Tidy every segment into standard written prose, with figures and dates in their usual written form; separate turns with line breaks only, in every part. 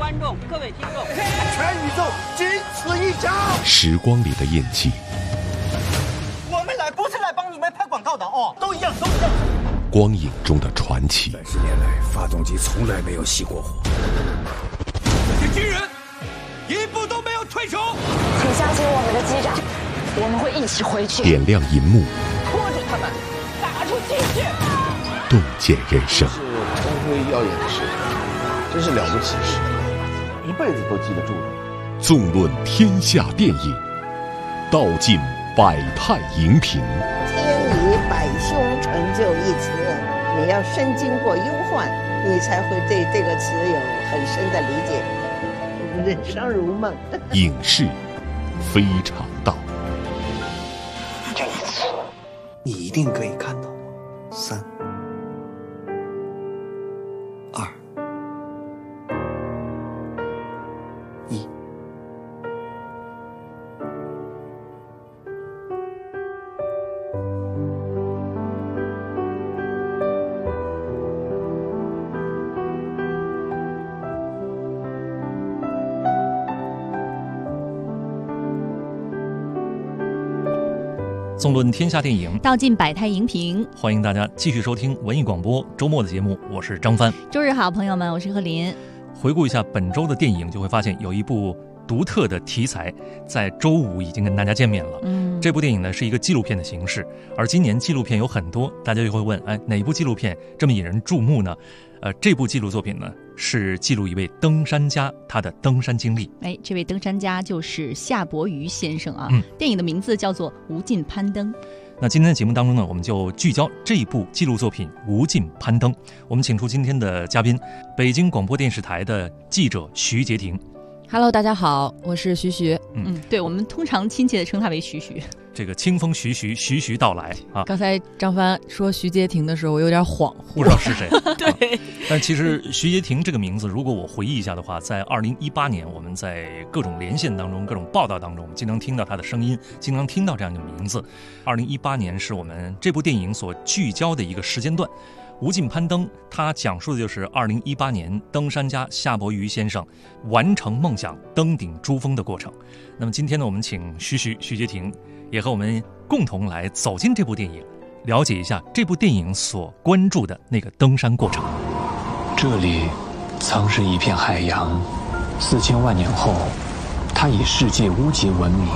观众、各位听众，
全宇宙仅此一家。
时光里的印记，
我们来不是来帮你们拍广告的哦，都一样。
光影中的传奇。
30年来，发动机从来没有熄过火。
这些军人一步都没有退出。
请相信我们的机长，我们会一起回去。
点亮银幕，
拖住他们，打出精血，
洞见人生。
是光辉耀眼的事，真是了不起事，一辈子都记得住的。
纵论天下电影，道尽百态荧屏。
天理百凶，成就一词。你要身经过忧患，你才会对这个词有很深的理解。人生如梦。
影视非常道。
这一次，你一定可以看到。3、2、1。
纵论天下电影，
道尽百态荧屏。
欢迎大家继续收听文艺广播周末的节目，我是张帆。
周日好，朋友们，我是贺林。
回顾一下本周的电影，就会发现有一部独特的题材在周五已经跟大家见面了。这部电影呢是一个纪录片的形式，而今年纪录片有很多，大家就会问，哪部纪录片这么引人注目呢？这部纪录作品呢是记录一位登山家他的登山经历。
这位登山家就是夏伯渝先生啊。电影的名字叫做《无尽攀登》。
那今天的节目当中呢，我们就聚焦这一部纪录作品《无尽攀登》。我们请出今天的嘉宾，北京广播电视台的记者徐洁婷。
Hello， 大家好，我是徐徐。
对，我们通常亲切的称他为徐徐。
这个清风徐徐，徐徐到来啊！
刚才张帆说徐洁婷的时候，我有点恍惚，
不知道是谁。
对，
但其实徐洁婷这个名字，如果我回忆一下的话，在2018年，我们在各种连线当中、各种报道当中，我们经常听到她的声音，经常听到这样的名字。2018年是我们这部电影所聚焦的一个时间段。无尽攀登，它讲述的就是2018年登山家夏伯渝先生完成梦想登顶珠峰的过程。那么今天呢，我们请徐洁婷也和我们共同来走进这部电影，了解一下这部电影所关注的那个登山过程。
这里曾是一片海洋，4000万年后，它以世界屋脊闻名。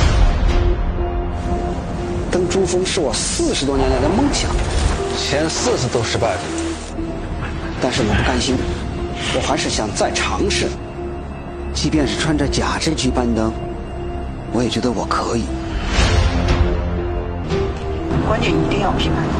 登珠峰是我40多年来的梦想。前4次都失败了，但是我不甘心，我还是想再尝试。即便是穿着假肢去攀登，我也觉得我可以。
关键一定要平安。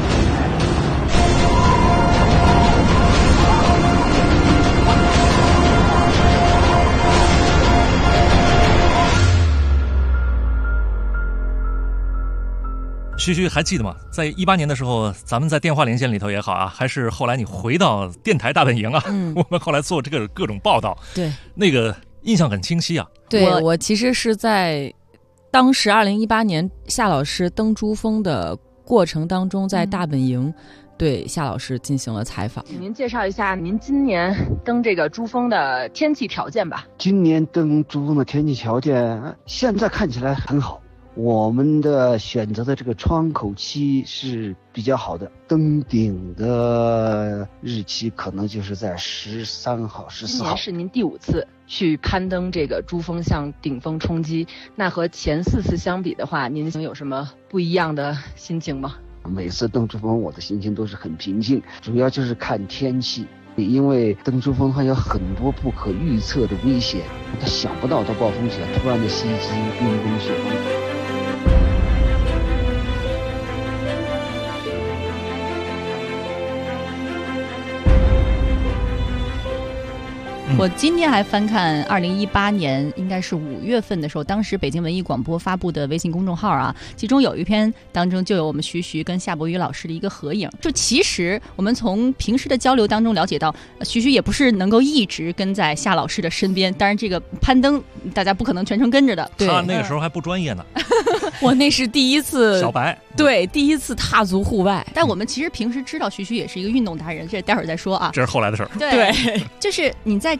徐徐还记得吗？在18年的时候，咱们在电话连线里头也好啊，还是后来你回到电台大本营啊，我们后来做这个各种报道，
对，
那个印象很清晰啊。
对，我其实是在当时2018年夏老师登珠峰的过程当中，在大本营对夏老师进行了采访。
您介绍一下您今年登这个珠峰的天气条件吧。
今年登珠峰的天气条件现在看起来很好。我们的选择的这个窗口期是比较好的，登顶的日期可能就是在13号、14号。
今年是您第5次去攀登这个珠峰向顶峰冲击，那和前4次相比的话，您有什么不一样的心情吗？
每次登珠峰我的心情都是很平静，主要就是看天气。因为登珠峰它有很多不可预测的危险，他想不到的暴风雪突然的袭击，冰崩雪崩。
我今天还翻看2018年应该是5月份的时候，当时北京文艺广播发布的微信公众号啊，其中有一篇当中就有我们徐徐跟夏伯渝老师的一个合影。就其实我们从平时的交流当中了解到，徐徐也不是能够一直跟在夏老师的身边，当然这个攀登大家不可能全程跟着的。
对，他那个时候还不专业呢。
我那是第一次
小白，
对，第一次踏足户外。
但我们其实平时知道徐徐也是一个运动达人，这待会儿再说啊。
这是后来的事儿。
对，就是你在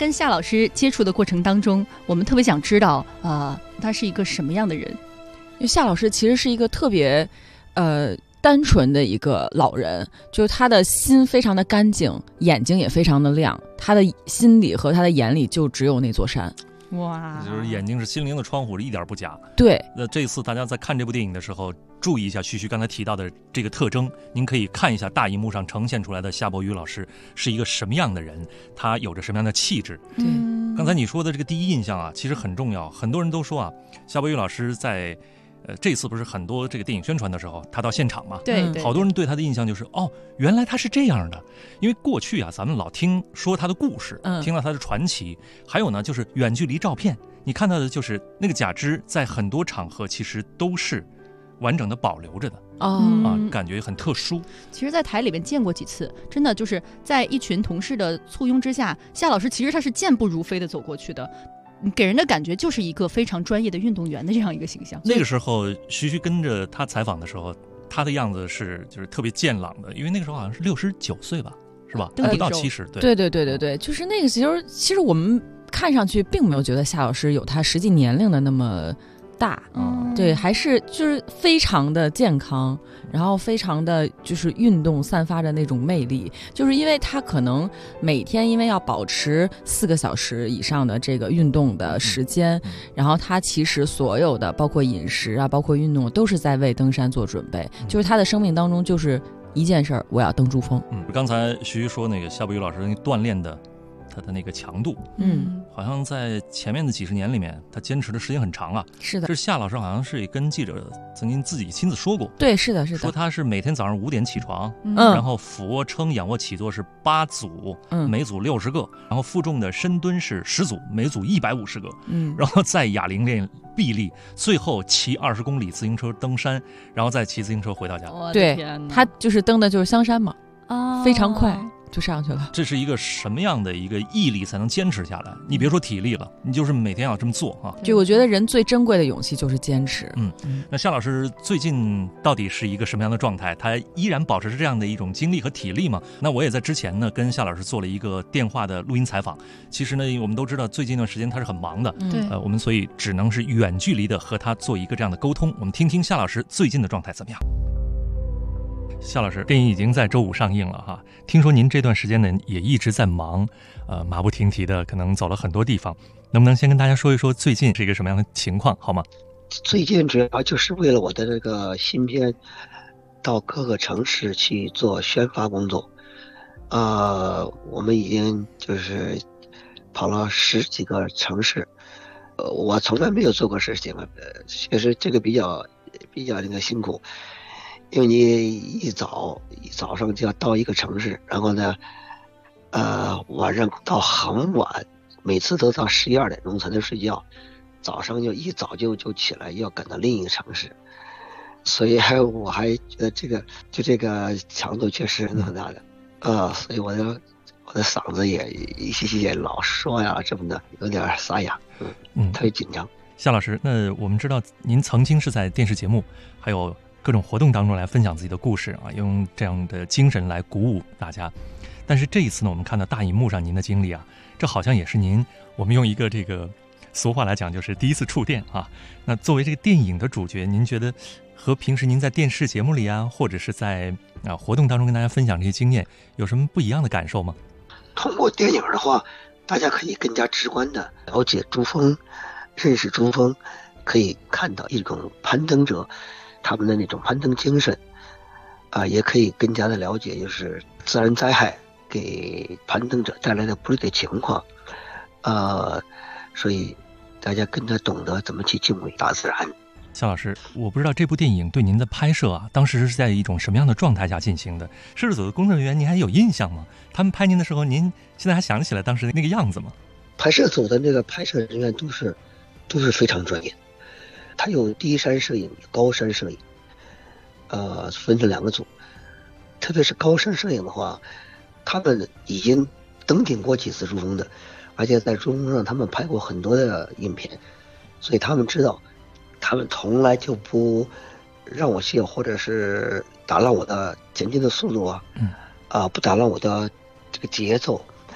跟夏老师接触的过程当中，我们特别想知道，他是一个什么样的人？
因为夏老师其实是一个特别，单纯的一个老人，就是他的心非常的干净，眼睛也非常的亮，他的心里和他的眼里就只有那座山。
哇，
就是眼睛是心灵的窗户，一点不假。
对，
那这次大家在看这部电影的时候，注意一下徐徐刚才提到的这个特征，您可以看一下大荧幕上呈现出来的夏伯渝老师是一个什么样的人，他有着什么样的气质。
对，
刚才你说的这个第一印象啊，其实很重要。很多人都说啊，夏伯渝老师在这次不是很多这个电影宣传的时候，他到现场嘛，
对，
好多人对他的印象就是原来他是这样的。因为过去啊，咱们老听说他的故事，听到他的传奇，还有呢就是远距离照片，你看到的就是那个假肢在很多场合其实都是完整的保留着的感觉很特殊。
其实在台里面见过几次，真的就是在一群同事的簇拥之下，夏老师其实他是健步如飞的走过去的，给人的感觉就是一个非常专业的运动员的这样一个形象。
那个时候徐徐跟着他采访的时候，他的样子就是特别健朗的，因为那个时候好像是69岁吧，是吧？不到70。
对，就是那个时候，其实我们看上去并没有觉得夏老师有他实际年龄的那么大，对，还是就是非常的健康，然后非常的就是运动散发着那种魅力，就是因为他可能每天因为要保持4个小时以上的这个运动的时间，然后他其实所有的包括饮食啊，包括运动都是在为登山做准备，就是他的生命当中就是一件事儿，我要登珠峰。
刚才徐徐说那个夏伯渝老师那锻炼的他的那个强度，好像在前面的几十年里面，他坚持的时间很长啊。
是的，
这夏老师好像是跟记者曾经自己亲自说过。
对，是的，
说他是每天早上5点起床，然后俯卧撑、仰卧起坐是8组，每组60个，然后负重的深蹲是10组，每组150个，然后再哑铃练臂力，最后骑20公里自行车登山，然后再骑自行车回到家。
对，他就是登的就是香山嘛，非常快。就上去了。
这是一个什么样的一个毅力才能坚持下来？你别说体力了，你就是每天要这么做啊。
就我觉得人最珍贵的勇气就是坚持。
那夏老师最近到底是一个什么样的状态？他依然保持着这样的一种精力和体力吗？那我也在之前呢跟夏老师做了一个电话的录音采访。其实呢，我们都知道最近一段时间他是很忙的，
对，
我们所以只能是远距离的和他做一个这样的沟通。我们听听夏老师最近的状态怎么样。夏老师，电影已经在周5上映了哈。听说您这段时间呢也一直在忙，马不停蹄的，可能走了很多地方。能不能先跟大家说一说最近是一个什么样的情况，好吗？
最近主要就是为了我的这个新片，到各个城市去做宣发工作。我们已经就是跑了10几个城市，我从来没有做过事情，确实这个比较那个辛苦。因为你一早上就要到一个城市，然后呢，晚上到很晚，每次都到11、12点钟才能睡觉，早上就一早就起来要赶到另一个城市，所以我还觉得这个强度确实很大的，所以我的嗓子也老说呀什么的，有点沙哑，特别紧张。
夏老师，那我们知道您曾经是在电视节目还有各种活动当中来分享自己的故事啊，用这样的精神来鼓舞大家。但是这一次呢，我们看到大荧幕上您的经历啊，这好像也是您，我们用一个这个俗话来讲，就是第一次触电啊。那作为这个电影的主角，您觉得和平时您在电视节目里啊，或者是在活动当中跟大家分享这些经验，有什么不一样的感受吗？
通过电影的话，大家可以更加直观的了解珠峰，认识珠峰，可以看到一种攀登者他们的那种攀登精神，也可以更加的了解就是自然灾害给攀登者带来的不利的情况，所以大家更加懂得怎么去敬畏大自然。
夏老师，我不知道这部电影对您的拍摄啊，当时是在一种什么样的状态下进行的？摄制组的工作人员您还有印象吗？他们拍您的时候，您现在还想起来当时那个样子吗？
拍摄组的那个拍摄人员都是非常专业，他有低山摄影、高山摄影，分成2个组。特别是高山摄影的话，他们已经登顶过几次珠峰的，而且在珠峰上他们拍过很多的影片，所以他们知道，他们从来就不让我卸，或者是打乱我的前进的速度不打乱我的这个节奏。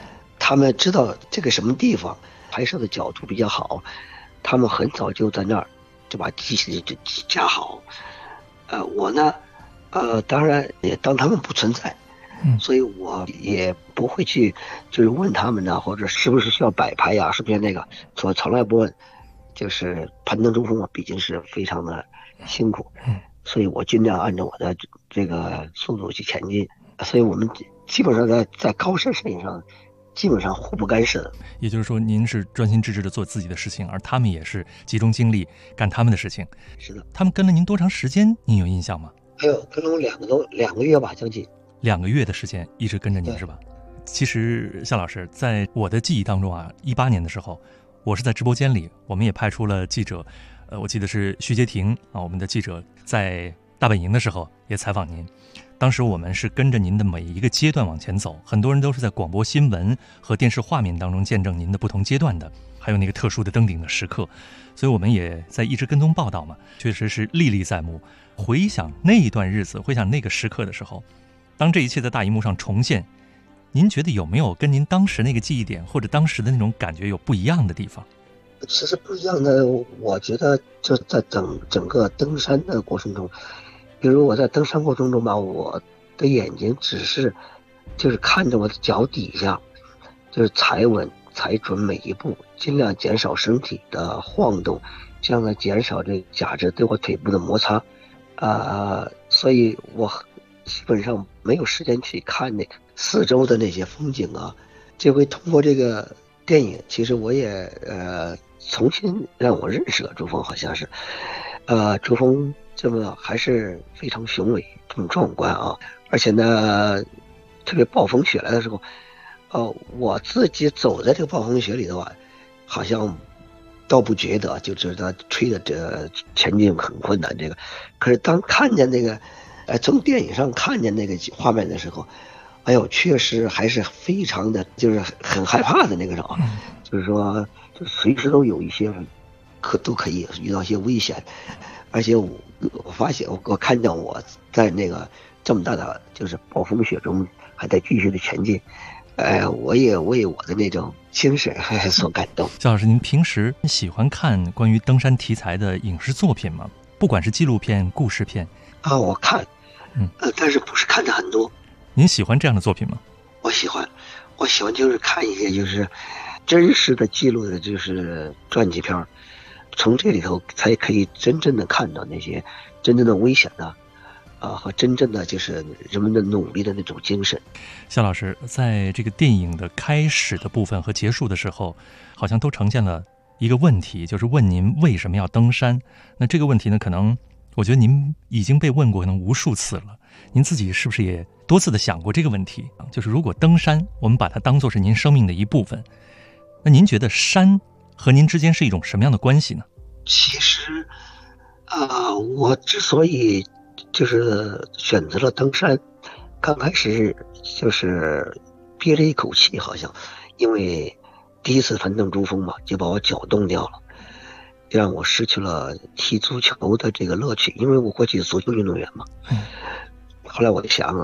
他们知道这个什么地方拍摄的角度比较好，他们很早就在那儿就把机器就架好。我呢，当然也当他们不存在，所以我也不会去就是问他们呢，或者是不是需要摆拍呀，是不是那个，我从来不问。就是攀登珠峰啊，毕竟是非常的辛苦，所以我尽量按照我的这个速度去前进。所以我们基本上在高山摄影上，基本上互不干涉。
也就是说，您是专心致志的做自己的事情，而他们也是集中精力干他们的事情。
是的。
他们跟了您多长时间？您有印象吗？
哎呦，跟了我2个月吧，将近
2个月的时间一直跟着您是吧？其实夏老师，在我的记忆当中啊，18年的时候。我是在直播间里，我们也派出了记者，我记得是徐杰婷啊，我们的记者在大本营的时候也采访您。当时我们是跟着您的每一个阶段往前走，很多人都是在广播新闻和电视画面当中见证您的不同阶段的，还有那个特殊的登顶的时刻，所以我们也在一直跟踪报道嘛，确实是历历在目。回想那一段日子，回想那个时刻的时候，当这一切在大荧幕上重现，您觉得有没有跟您当时那个记忆点或者当时的那种感觉有不一样的地方？
其实不一样的，我觉得就在整个登山的过程中，比如我在登山过程中吧，我的眼睛只是就是看着我的脚底下，就是踩稳踩准每一步，尽量减少身体的晃动，这样来减少这假肢对我腿部的摩擦。所以我基本上没有时间去看那个四周的那些风景啊。这回通过这个电影，其实我也重新让我认识了珠峰，好像是珠峰这么还是非常雄伟很壮观啊。而且呢，特别暴风雪来的时候，我自己走在这个暴风雪里的话，好像倒不觉得，就知道吹的这前进很困难。这个，可是当看见那个，从电影上看见那个画面的时候，哎呦，确实还是非常的，就是很害怕的那个时候，就是说，就随时都有一些都可以遇到一些危险。而且我发现，我看见我在那个这么大的就是暴风雪中还在继续的前进。我也为我的那种精神所感动。
肖老师，您平时喜欢看关于登山题材的影视作品吗？不管是纪录片、故事片
啊，我看，但是不是看的很多。
您喜欢这样的作品吗？
我喜欢就是看一些就是真实的记录的，就是传记片，从这里头才可以真正的看到那些真正的危险的。和真正的就是人们的努力的那种精神。
肖老师，在这个电影的开始的部分和结束的时候，好像都呈现了一个问题，就是问您为什么要登山。那这个问题呢，可能我觉得您已经被问过可能无数次了，您自己是不是也多次的想过这个问题？就是如果登山，我们把它当作是您生命的一部分，那您觉得山和您之间是一种什么样的关系呢？
其实我之所以就是选择了登山，刚开始就是憋了一口气，好像因为第一次攀登珠峰嘛，就把我脚冻掉了，让我失去了踢足球的这个乐趣，因为我过去是足球运动员嘛。后来我就想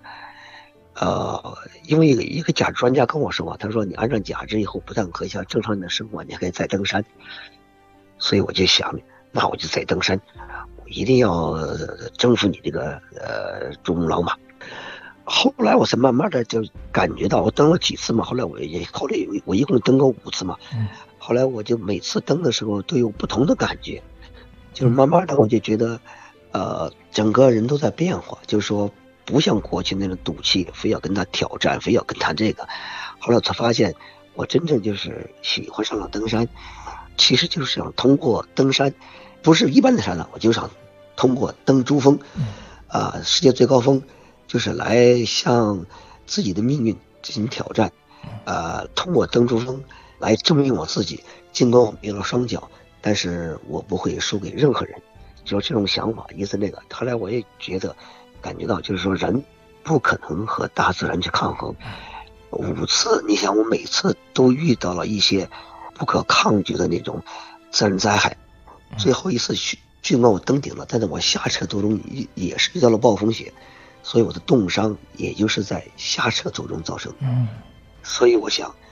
因为一个假肢专家跟我说，他说你安上假肢以后，不但可以像正常的生活，你还可以再登山。所以我就想，那我就再登山，我一定要征服你这个珠穆朗玛。后来我才慢慢的就感觉到，我登了几次嘛，后来我一共登过5次嘛。后来我就每次登的时候都有不同的感觉，就是慢慢的我就觉得整个人都在变化，就是说不像过去那种赌气，非要跟他挑战，非要跟他这个。后来我才发现，我真正就是喜欢上了登山，其实就是想通过登山，不是一般的山了，我就想通过登珠峰，世界最高峰，就是来向自己的命运进行挑战，通过登珠峰来证明我自己。尽管我没有了双脚，但是我不会输给任何人。就这种想法，意思那个。后来我也感觉到，就是说人不可能和大自然去抗衡。5次，你想我每次都遇到了一些不可抗拒的那种自然灾害。最后一次尽管我登顶了，但是我下撤途中也是遇到了暴风雪，所以我的冻伤也就是在下撤途中造成的。所以我想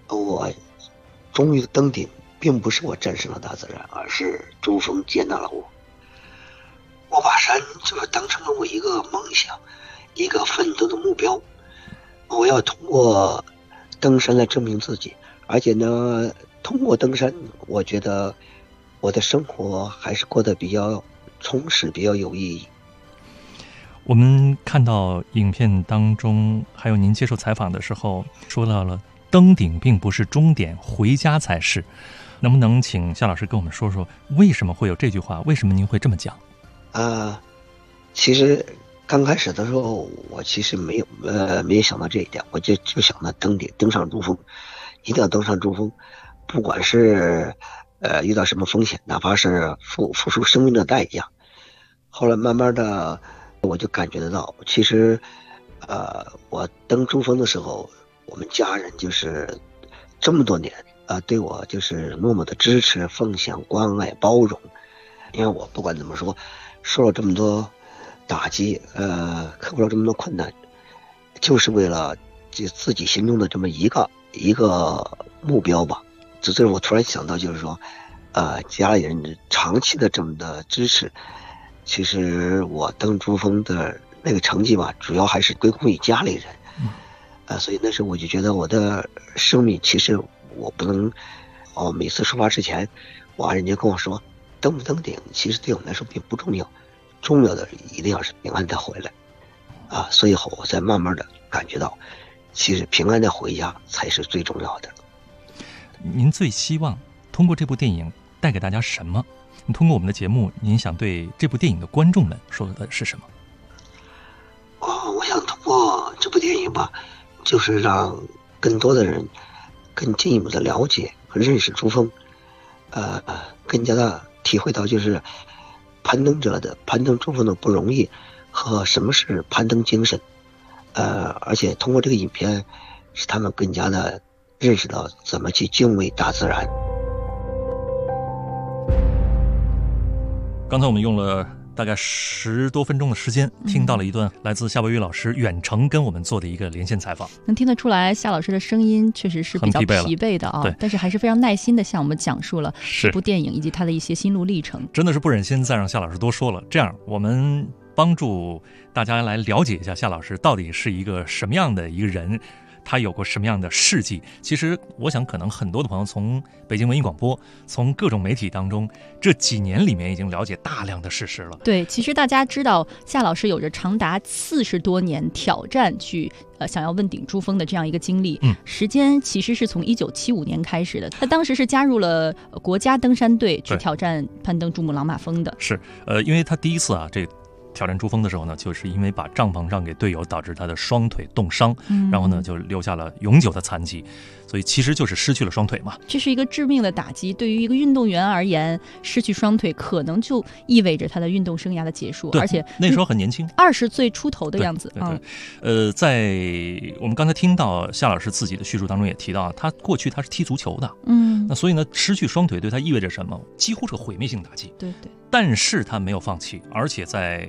我终于登顶，并不是我战胜了大自然，而是珠峰接纳了我。我把山就是当成了我一个梦想，一个奋斗的目标。我要通过登山来证明自己，而且呢，通过登山，我觉得我的生活还是过得比较充实，比较有意义。
我们看到影片当中，还有您接受采访的时候说到了登顶并不是终点，回家才是。能不能请夏老师跟我们说说，为什么会有这句话？为什么您会这么讲？
其实刚开始的时候，我其实没有想到这一点，我就想到登顶，登上珠峰，一定要登上珠峰，不管是遇到什么风险，哪怕是付出生命的代价。后来慢慢的，我就感觉得到，其实我登珠峰的时候，我们家人就是这么多年对我就是那么的支持、奉献、关爱、包容。因为我不管怎么说，受了这么多打击，克服了这么多困难，就是为了就自己心中的这么一个目标吧。这是我突然想到，就是说，家里人长期的这么的支持，其实我登珠峰的那个成绩吧，主要还是归功于家里人。所以那时候我就觉得我的生命，其实我不能，每次出发之前，我爱人就跟我说，登不登顶，其实对我们来说并不重要，重要的一定要是平安的回来。所以后我才慢慢的感觉到，其实平安的回家才是最重要的。
您最希望通过这部电影带给大家什么？通过我们的节目，您想对这部电影的观众们说的是什么？
我想通过这部电影吧，就是让更多的人更进一步的了解和认识珠峰，更加的体会到就是攀登珠峰的不容易和什么是攀登精神，而且通过这个影片，使他们更加的认识到怎么去敬畏大自然。
刚才我们用了大概10多分钟的时间，听到了一段来自夏伯渝老师远程跟我们做的一个连线采访。
能听得出来，夏老师的声音确实是比较疲惫的啊，但是还是非常耐心的向我们讲述了这部电影以及他的一些心路历程。
真的是不忍心再让夏老师多说了，这样我们帮助大家来了解一下夏老师到底是一个什么样的一个人，他有过什么样的事迹。其实我想可能很多的朋友从北京文艺广播，从各种媒体当中这几年里面已经了解大量的事实了。
对，其实大家知道夏老师有着长达40多年挑战去想要问鼎珠峰的这样一个经历，时间其实是从1975年开始的。他当时是加入了国家登山队去挑战攀登珠穆朗玛峰的。
是因为他第一次这挑战珠峰的时候呢，就是因为把帐篷让给队友，导致他的双腿冻伤，然后呢就留下了永久的残疾，所以其实就是失去了双腿嘛。
这是一个致命的打击，对于一个运动员而言，失去双腿可能就意味着他的运动生涯的结束，而且
那时候很年轻
，20岁出头的样子。
在我们刚才听到夏老师自己的叙述当中也提到，他过去他是踢足球的，那所以呢，失去双腿对他意味着什么？几乎是毁灭性打击。
对。
但是他没有放弃，而且在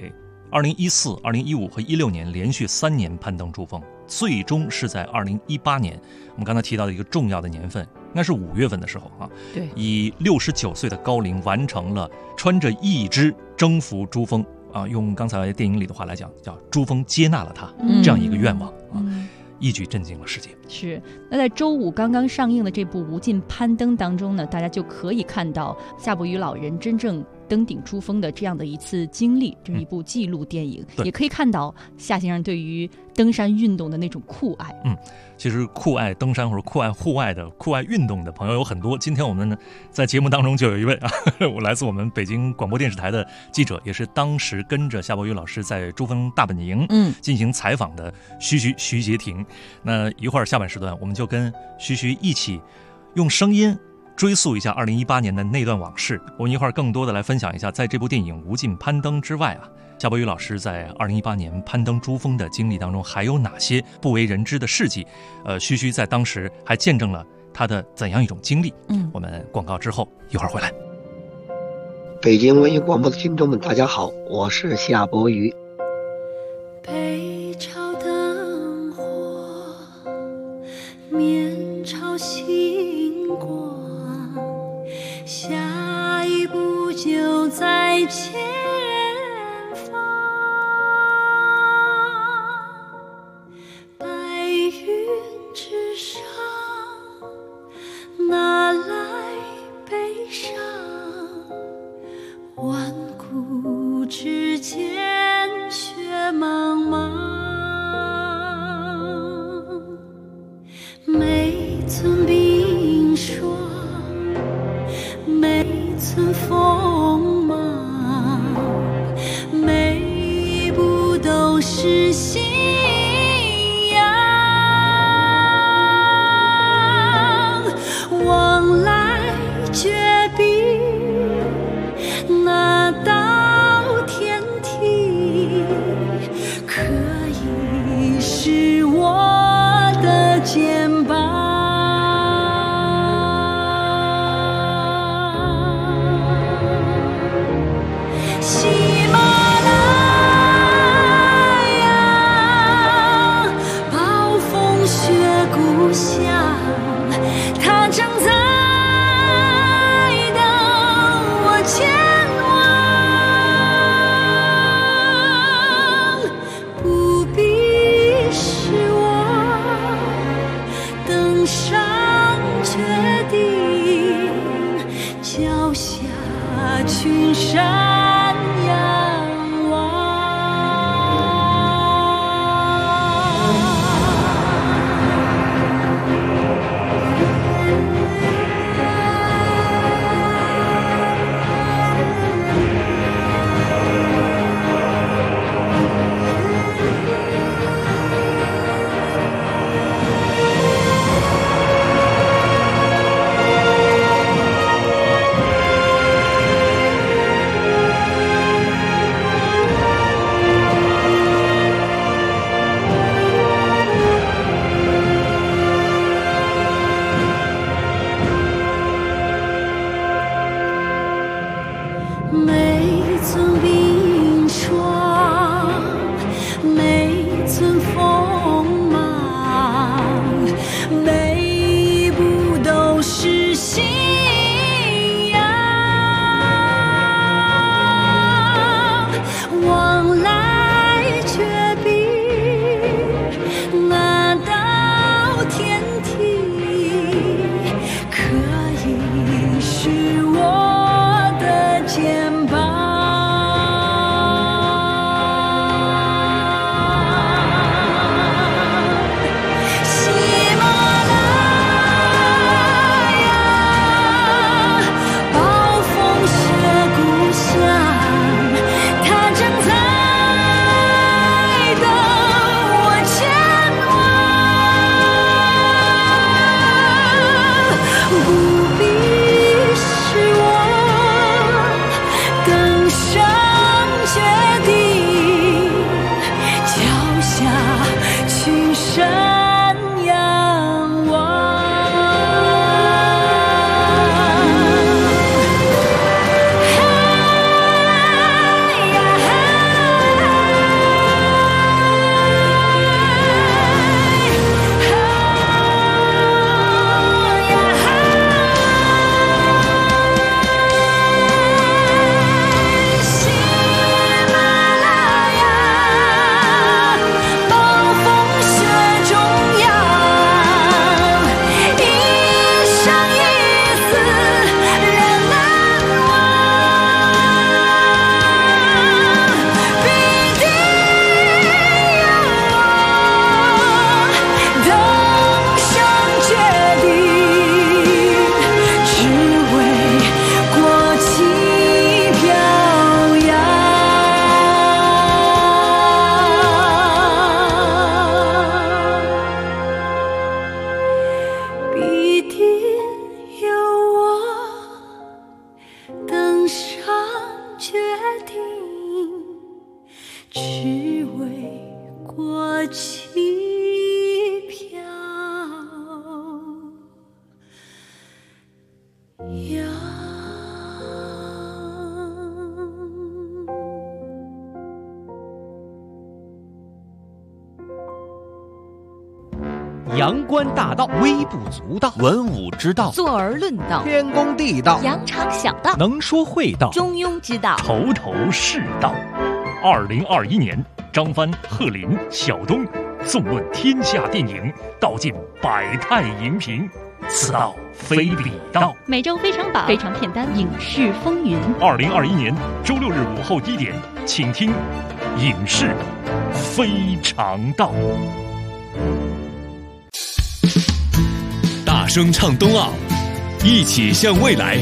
2014、2015和16年连续3年攀登珠峰，最终是在2018年，我们刚才提到的一个重要的年份，应该是5月份的时候
对，
以69岁的高龄完成了穿着义肢征服珠峰用刚才电影里的话来讲，叫珠峰接纳了他这样一个愿望一举震惊了世界。
是，那在周五刚刚上映的这部《无尽攀登》当中呢，大家就可以看到夏伯渝老人真正登顶珠峰的这样的一次经历，这是一部纪录电影，也可以看到夏先生对于登山运动的那种酷爱。
其实酷爱登山或者酷爱户外的、酷爱运动的朋友有很多。今天我们呢，在节目当中就有一位我来自我们北京广播电视台的记者，也是当时跟着夏伯渝老师在珠峰大本营进行采访的徐杰廷。那一会儿下半时段，我们就跟徐一起用声音追溯一下2018年的那段往事。我们一会儿更多的来分享一下，在这部电影《无尽攀登》之外夏伯渝老师在2018年攀登珠峰的经历当中还有哪些不为人知的事迹？徐在当时还见证了他的怎样一种经历？我们广告之后一会儿回来。
北京文艺广播的听众们，大家好，我是夏伯渝。
北朝灯火，绵朝星光，下一步就在前方。白云之上，哪来悲伤？万古之间，雪茫茫。每寸冰霜，每寸锋芒，每一步都是信仰。往来绝壁，那道天梯，可以是我的肩膀。喜马拉雅，暴风雪故乡，它正在等我前往。不必是我登上绝顶，脚下群山仰望。
阳关大道，微不足道，文武之道，
坐而论道，
天公地道，
扬长小道，
能说会道，
中庸之道，
头头是道。2021年，张帆、贺林、小东纵论天下电影，道尽百态荧屏，此道非彼道。
每周非常榜、非常片单、影视风云。
2021年周6日午后1点，请听影视非常道。
大声唱冬奥，一起向未来。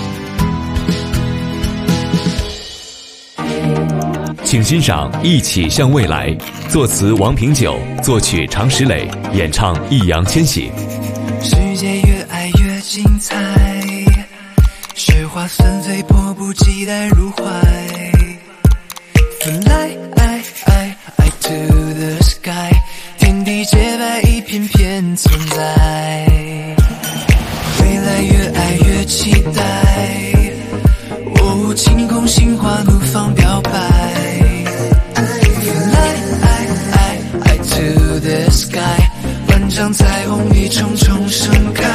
请欣赏《一起向未来》，作词王平久，作曲常石磊，演唱易烊千玺。
世界越爱越精彩，雪花纷飞，迫不及待入怀。Fly to the sky， 天地洁白，一片片存在。未来越爱越期待，哦，晴空心花怒放表白。Fly to the sky， 万丈彩虹一重重盛开。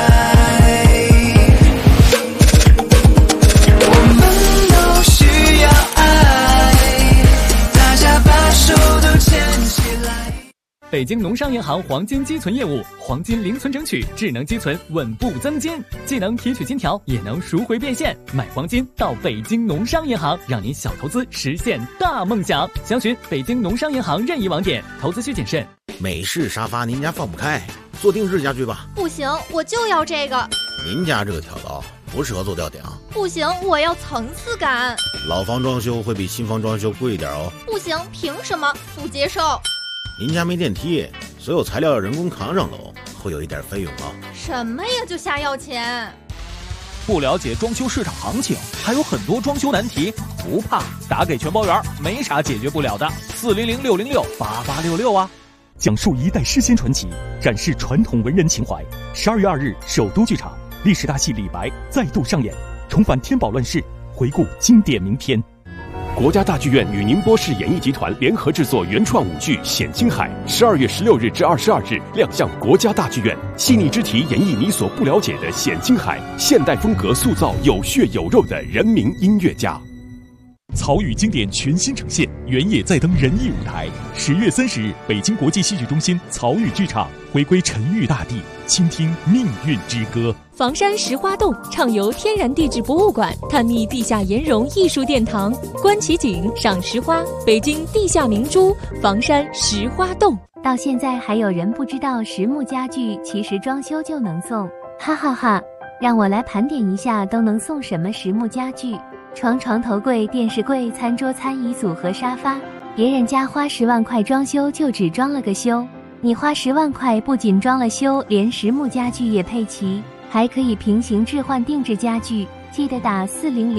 我们都需要爱，大家把手都牵起来。
北京农商银行黄金积存业务，黄金零存整取，智能积存，稳步增金，既能提取金条，也能赎回变现。买黄金到北京农商银行，让您小投资实现大梦想。详询北京农商银行任意网点，投资需谨慎。
美式沙发您家放不开，做定制家具吧。
不行，我就要这个。
您家这个挑高不适合做吊顶。
不行，我要层次感。
老房装修会比新房装修贵一点哦。
不行，凭什么？不接受。
您家没电梯，所有材料要人工扛上楼，会有一点费用哦。
什么呀，就瞎要钱？
不了解装修市场行情，还有很多装修难题，不怕，打给全包园，没啥解决不了的。400-606-8866啊！
讲述一代诗仙传奇，展示传统文人情怀。12月2日，首都剧场历史大戏《李白》再度上演，重返天宝乱世，回顾经典名篇。
国家大剧院与宁波市演艺集团联合制作原创舞剧《显青海》，12月16日至22日亮相国家大剧院，细腻之题演绎你所不了解的显青海，现代风格塑造有血有肉的人民音乐家。
曹禺经典全新呈现，原野再登人艺舞台。10月30日，北京国际戏剧中心曹禺剧场回归沉郁大地，倾听命运之歌。
房山石花洞畅游天然地质博物馆，探秘地下岩溶艺术殿堂，观奇景，赏石花，北京地下明珠房山石花洞。
到现在还有人不知道实木家具其实装修就能送，哈哈哈！让我来盘点一下都能送什么实木家具。床、头柜、电视柜、餐桌、餐椅组和沙发，别人家花10万块装修就只装了个修，你花10万块不仅装了修，连实木家具也配齐，还可以平行置换定制家具。记得打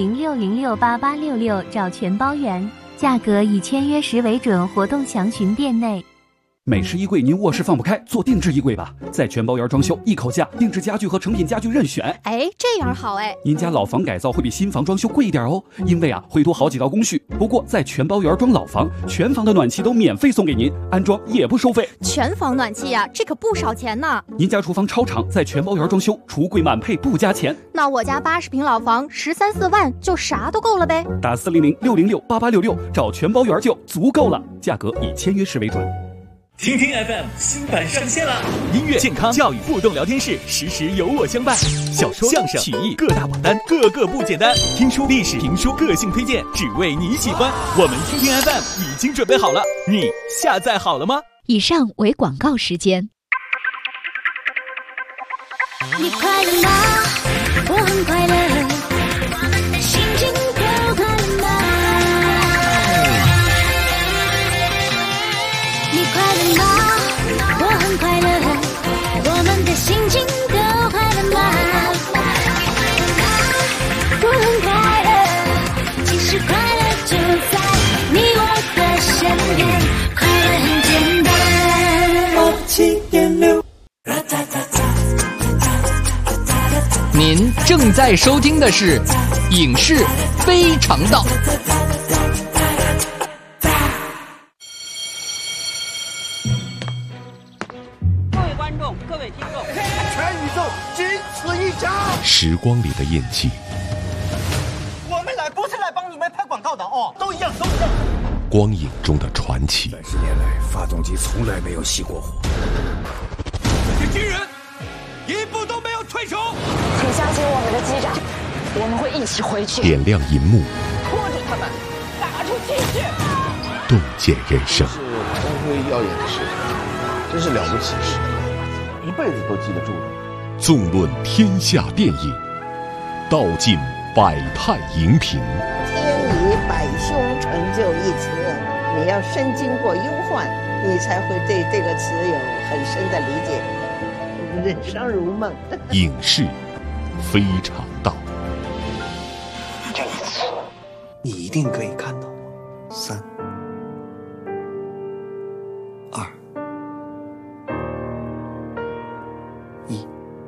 400-606-8866找全包园，价格以签约时为准，活动详询店内。
美式衣柜您卧室放不开，做定制衣柜吧，在全包园装修，一口价，定制家具和成品家具任选。
哎，这样好哎。
您家老房改造会比新房装修贵一点哦，因为会多好几道工序。不过在全包园装老房，全房的暖气都免费送给您，安装也不收费。
全房暖气啊，这可不少钱呢。
您家厨房超长，在全包园装修，橱柜满配不加钱。
那我家80平老房13、14万就啥都够了呗。
打400-606-8866找全包园就足够了，价格以签约时为准。
听听 FM 新版上线了，
音乐、健康、教育、互动聊天室，时时有我相伴。小说、相声、曲艺各大榜单，个个不简单。听书、历史、评书、个性推荐，只为你喜欢。我们听听 FM 已经准备好了，你下载好了吗？
以上为广告时间。
你快乐吗？我很快乐，我们的心情都快乐吗？你快乐吗？我很快乐，我们的心情都快乐吗？我很快乐，其实快乐就在你我的身边，快乐很简单。7.6，
您正在收听的是《影视非常道》。
仅此一家。
时光里的印记，
我们来不是来帮你们拍广告的哦，都一样，都一样。
光影中的传奇。
30年来，发动机从来没有熄过火。这些军人一步都没有退出。
请相信我们的机长，我们会一起回去。
点亮银幕，
拖住他们，打出气去。
洞见人生。
是光辉耀眼的事，真是了不起的事，一辈子都记得住的。
纵论天下电影，道尽百态荧屏。
天以百凶成就一词，你要深经过忧患，你才会对这个词有很深的理解。人生如梦。
影视非常道。
这一次，你一定可以看到我。3、2、1。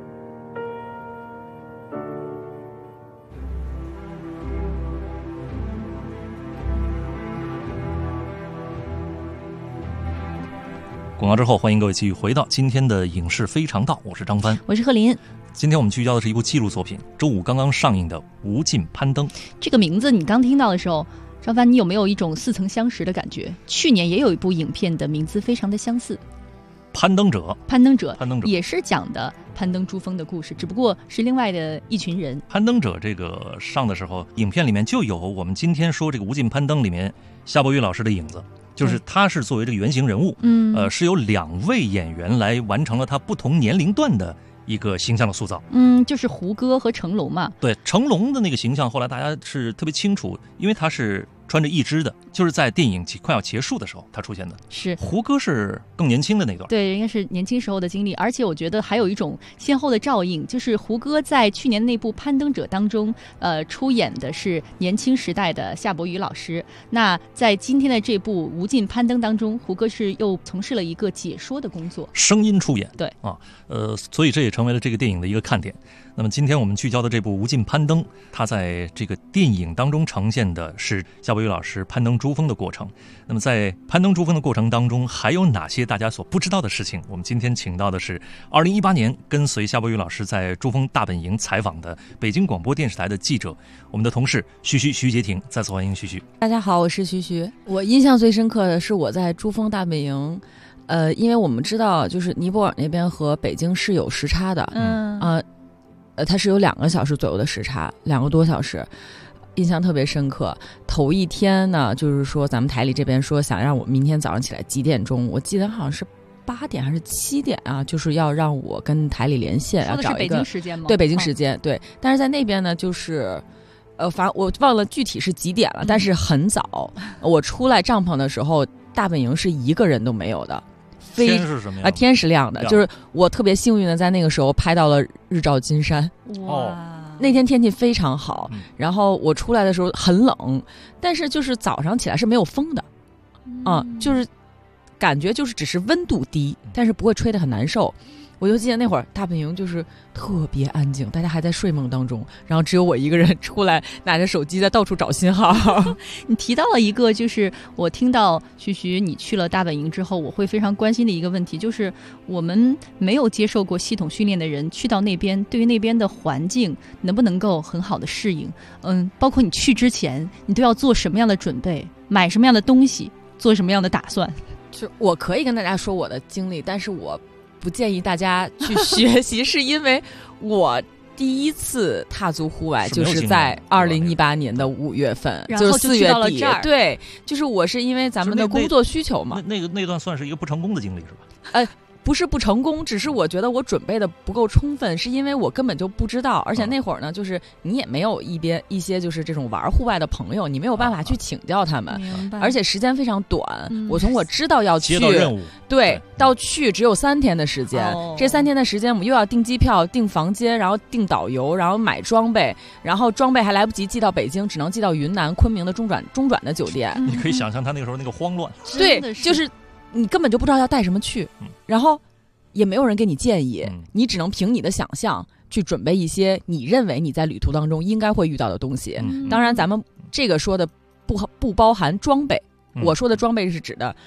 广告之后，欢迎各位继续回到今天的影视非常道，我是张帆，
我是贺林。
今天我们聚焦的是一部纪录作品，周五刚刚上映的《无尽攀登》。
这个名字你刚听到的时候，张帆，你有没有一种似曾相识的感觉？去年也有一部影片的名字非常的相似，
攀登者
也是讲的攀登珠峰的故事，只不过是另外的一群人。
攀登者这个上的时候，影片里面就有我们今天说这个《无尽攀登》里面夏伯渝老师的影子。就是他是作为这个原型人物，是由2位演员来完成了他不同年龄段的一个形象的塑造。
就是胡歌和成龙嘛。
对，成龙的那个形象后来大家是特别清楚，因为他是穿着一只的，就是在电影快要结束的时候他出现的。
是
胡歌是更年轻的那段，
对，应该是年轻时候的经历。而且我觉得还有一种先后的照应，就是胡歌在去年那部《攀登者》当中，出演的是年轻时代的夏伯渝老师。那在今天的这部《无尽攀登》当中，胡歌是又从事了一个解说的工作，
声音出演。
对
啊，所以这也成为了这个电影的一个看点。那么今天我们聚焦的这部《无尽攀登》，它在这个电影当中呈现的是夏伯渝老师攀登珠峰的过程。那么在攀登珠峰的过程当中，还有哪些大家所不知道的事情？我们今天请到的是2018年跟随夏伯渝老师在珠峰大本营采访的北京广播电视台的记者，我们的同事徐洁婷。再次欢迎徐。
大家好，我是徐。我印象最深刻的是我在珠峰大本营，因为我们知道就是尼泊尔那边和北京是有时差的，它是有2个小时左右的时差，2个多小时，印象特别深刻。头一天呢，就是说咱们台里这边说想让我明天早上起来几点钟，我记得好像是8点还是7点啊，就是要让我跟台里连线，要找一个。
说的是北京时间吗？
对，北京时间，对。但是在那边呢，就是反正我忘了具体是几点了，但是很早。我出来帐篷的时候，大本营是1个人都没有的。
天是什么样？
天是亮的，就是我特别幸运的在那个时候拍到了日照金山。
哇，
那天天气非常好，然后我出来的时候很冷，但是就是早上起来是没有风的，就是感觉就是只是温度低，但是不会吹得很难受。我就记得那会儿大本营就是特别安静，大家还在睡梦当中，然后只有我一个人出来拿着手机在到处找信号。
你提到了一个，就是我听到徐你去了大本营之后，我会非常关心的一个问题，就是我们没有接受过系统训练的人去到那边，对于那边的环境能不能够很好的适应？包括你去之前，你都要做什么样的准备，买什么样的东西，做什么样的打算？
就我可以跟大家说我的经历，但是我不建议大家去学习，是因为我第一次踏足户外就是在2018年的5月份，就是4月底。对，就是我是因为咱们的工作需求嘛。
那段算是一个不成功的经历是吧？
不是不成功，只是我觉得我准备的不够充分，是因为我根本就不知道，而且那会儿呢，就是你也没有一些就是这种玩户外的朋友，你没有办法去请教他们，而且时间非常短。我从我知道要去
接到任务，
对，到去只有3天的时间，这3天的时间我们又要订机票、订房间，然后订导游，然后买装备，然后装备还来不及寄到北京，只能寄到云南昆明的中转的酒店。
你可以想象他那个时候那个慌乱。
对，就是你根本就不知道要带什么去，然后也没有人给你建议，你只能凭你的想象去准备一些你认为你在旅途当中应该会遇到的东西。当然咱们这个说的不包含装备，我说的装备是指的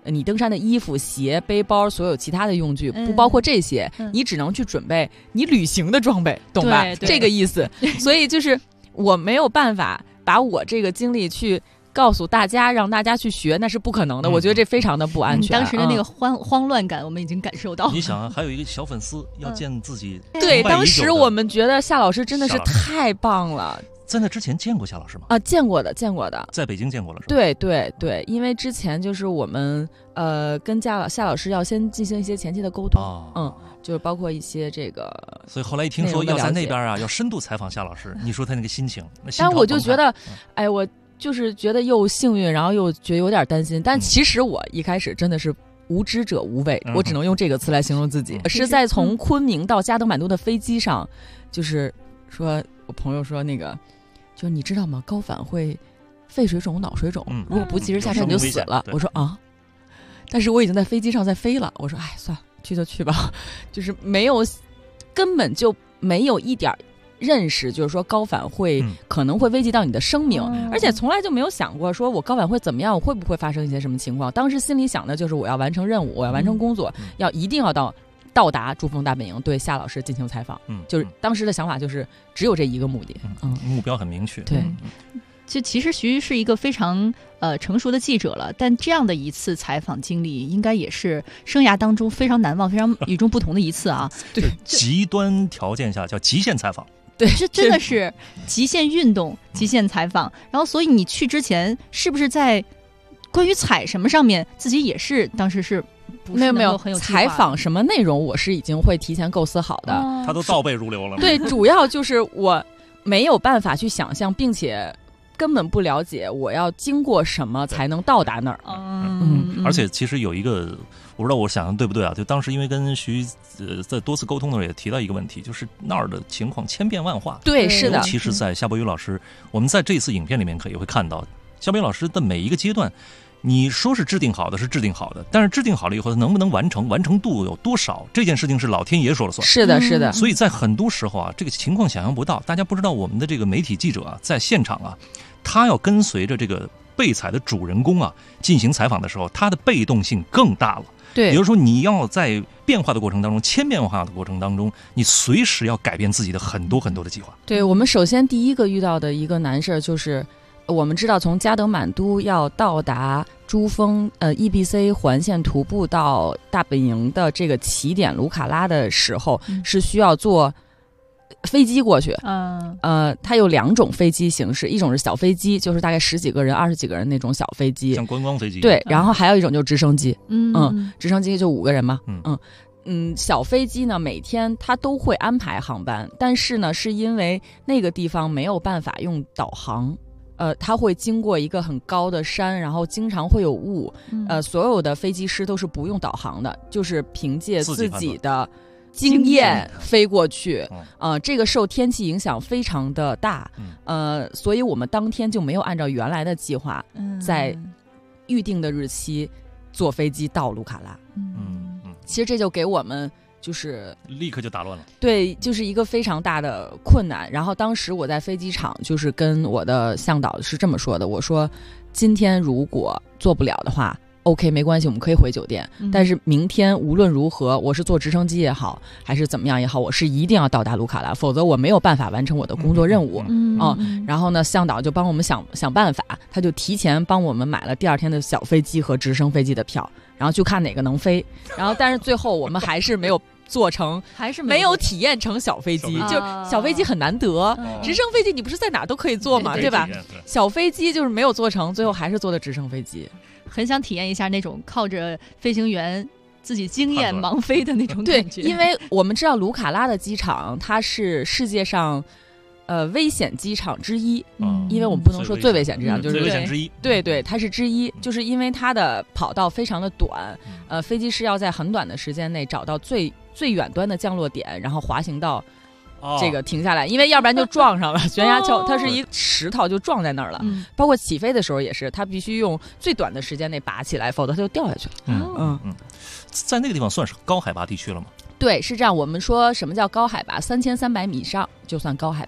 你登山的衣服、鞋、背包，所有其他的用具，不包括这些，你只能去准备你旅行的装备，懂吧？这个意思。所以就是我没有办法把我这个经历去告诉大家，让大家去学，那是不可能的。我觉得这非常的不安全。
当时的那个慌乱感，我们已经感受到。
你想啊，还有一个小粉丝要见自己，
对，当时我们觉得夏老师真的是太棒了。
在那之前见过夏老师吗？
啊，见过的，在
北京见过了，是吧？
对，因为之前就是我们跟夏老师要先进行一些前期的沟通，就是包括一些这个。
所以后来一听说要在那边啊，要深度采访夏老师，你说他那个心情，
但我就觉得，哎，我就是觉得又幸运，然后又觉得有点担心。但其实我一开始真的是无知者无畏，我只能用这个词来形容自己。是在从昆明到加德满都的飞机上，就是说我朋友说那个。就你知道吗？高反会肺水肿、脑水肿，如果不及时下车你就死了。我说啊，但是我已经在飞机上在飞了。我说哎，算了，去就去吧。就是根本就没有一点认识，就是说高反可能会危及到你的生命，而且从来就没有想过说我高反会怎么样，我会不会发生一些什么情况。当时心里想的就是我要完成任务，我要完成工作，一定要到达珠峰大本营对夏老师进行采访。就是当时的想法就是只有这一个目的，
目标很明确。
对，
其实徐是一个非常成熟的记者了，但这样的一次采访经历，应该也是生涯当中非常难忘、非常与众不同的一次啊。
对，极端条件下叫极限采访。
对，这真的是极限运动、极限采访。然后，所以你去之前，是不是在关于采什么上面，自己也是当时是？
没有采访什么内容，我是已经会提前构思好的。
他都倒背如流了。
对，主要就是我没有办法去想象，并且根本不了解我要经过什么才能到达那儿。
而且其实有一个，我不知道我想的对不对啊？就当时因为跟徐在多次沟通的时候也提到一个问题，就是那儿的情况千变万化。
对，是的。
尤其是在夏伯渝老师，我们在这次影片里面也会看到夏伯渝老师的每一个阶段。你说是制定好的，是制定好的，但是制定好了以后，能不能完成，完成度有多少，这件事情是老天爷说了算。
是的。
所以在很多时候啊，这个情况想象不到。大家不知道我们的这个媒体记者啊，在现场啊，他要跟随着这个被采的主人公啊进行采访的时候，他的被动性更大了。
对，
也就是说，你要在变化的过程当中，千变万化的过程当中，你随时要改变自己的很多的计划。
对，我们首先第一个遇到的一个难事就是。我们知道从加德满都要到达珠峰EBC 环线徒步到大本营的这个起点卢卡拉的时候，是需要坐飞机过去。它有2种飞机形式，一种是小飞机，就是大概10几个人、20几个人那种小飞机，
像观光飞机。
对，然后还有一种就是直升机。直升机就5个人嘛。小飞机呢，每天它都会安排航班，但是呢，是因为那个地方没有办法用导航。它会经过一个很高的山，然后经常会有雾。所有的飞机师都是不用导航的，就是凭借自己的经验飞过去。这个受天气影响非常的大。所以我们当天就没有按照原来的计划，在预定的日期坐飞机到卢卡拉。其实这就给我们。就是
立刻就打乱了，
对，就是一个非常大的困难。然后当时我在飞机场，就是跟我的向导是这么说的：我说，今天如果做不了的话 ，OK， 没关系，我们可以回酒店。但是明天无论如何，我是坐直升机也好，还是怎么样也好，我是一定要到达卢卡拉，否则我没有办法完成我的工作任务。然后呢，向导就帮我们想办法，他就提前帮我们买了第2天的小飞机和直升飞机的票，然后就看哪个能飞。然后，但是最后我们还是没有。做成
还是
没有体验成小飞机，就小飞机很难得，直升飞机你不是在哪都可以坐嘛，对吧？小飞机就是没有做成，最后还是坐的直升飞机。
很想体验一下那种靠着飞行员自己经验盲飞的那种感觉。
对，因为我们知道卢卡拉的机场，它是世界上危险机场之一。因为我们不能说最危险机场，就是
最危险之一。
对，它是之一，就是因为它的跑道非常的短，飞机是要在很短的时间内找到最远端的降落点，然后滑行到这个停下来，因为要不然就撞上了悬崖峭，它是一石头就撞在那儿了。包括起飞的时候也是，它必须用最短的时间内拔起来，否则它就掉下去了。
在那个地方算是高海拔地区了吗？
对，是这样。我们说什么叫高海拔？3300米以上就算高海拔。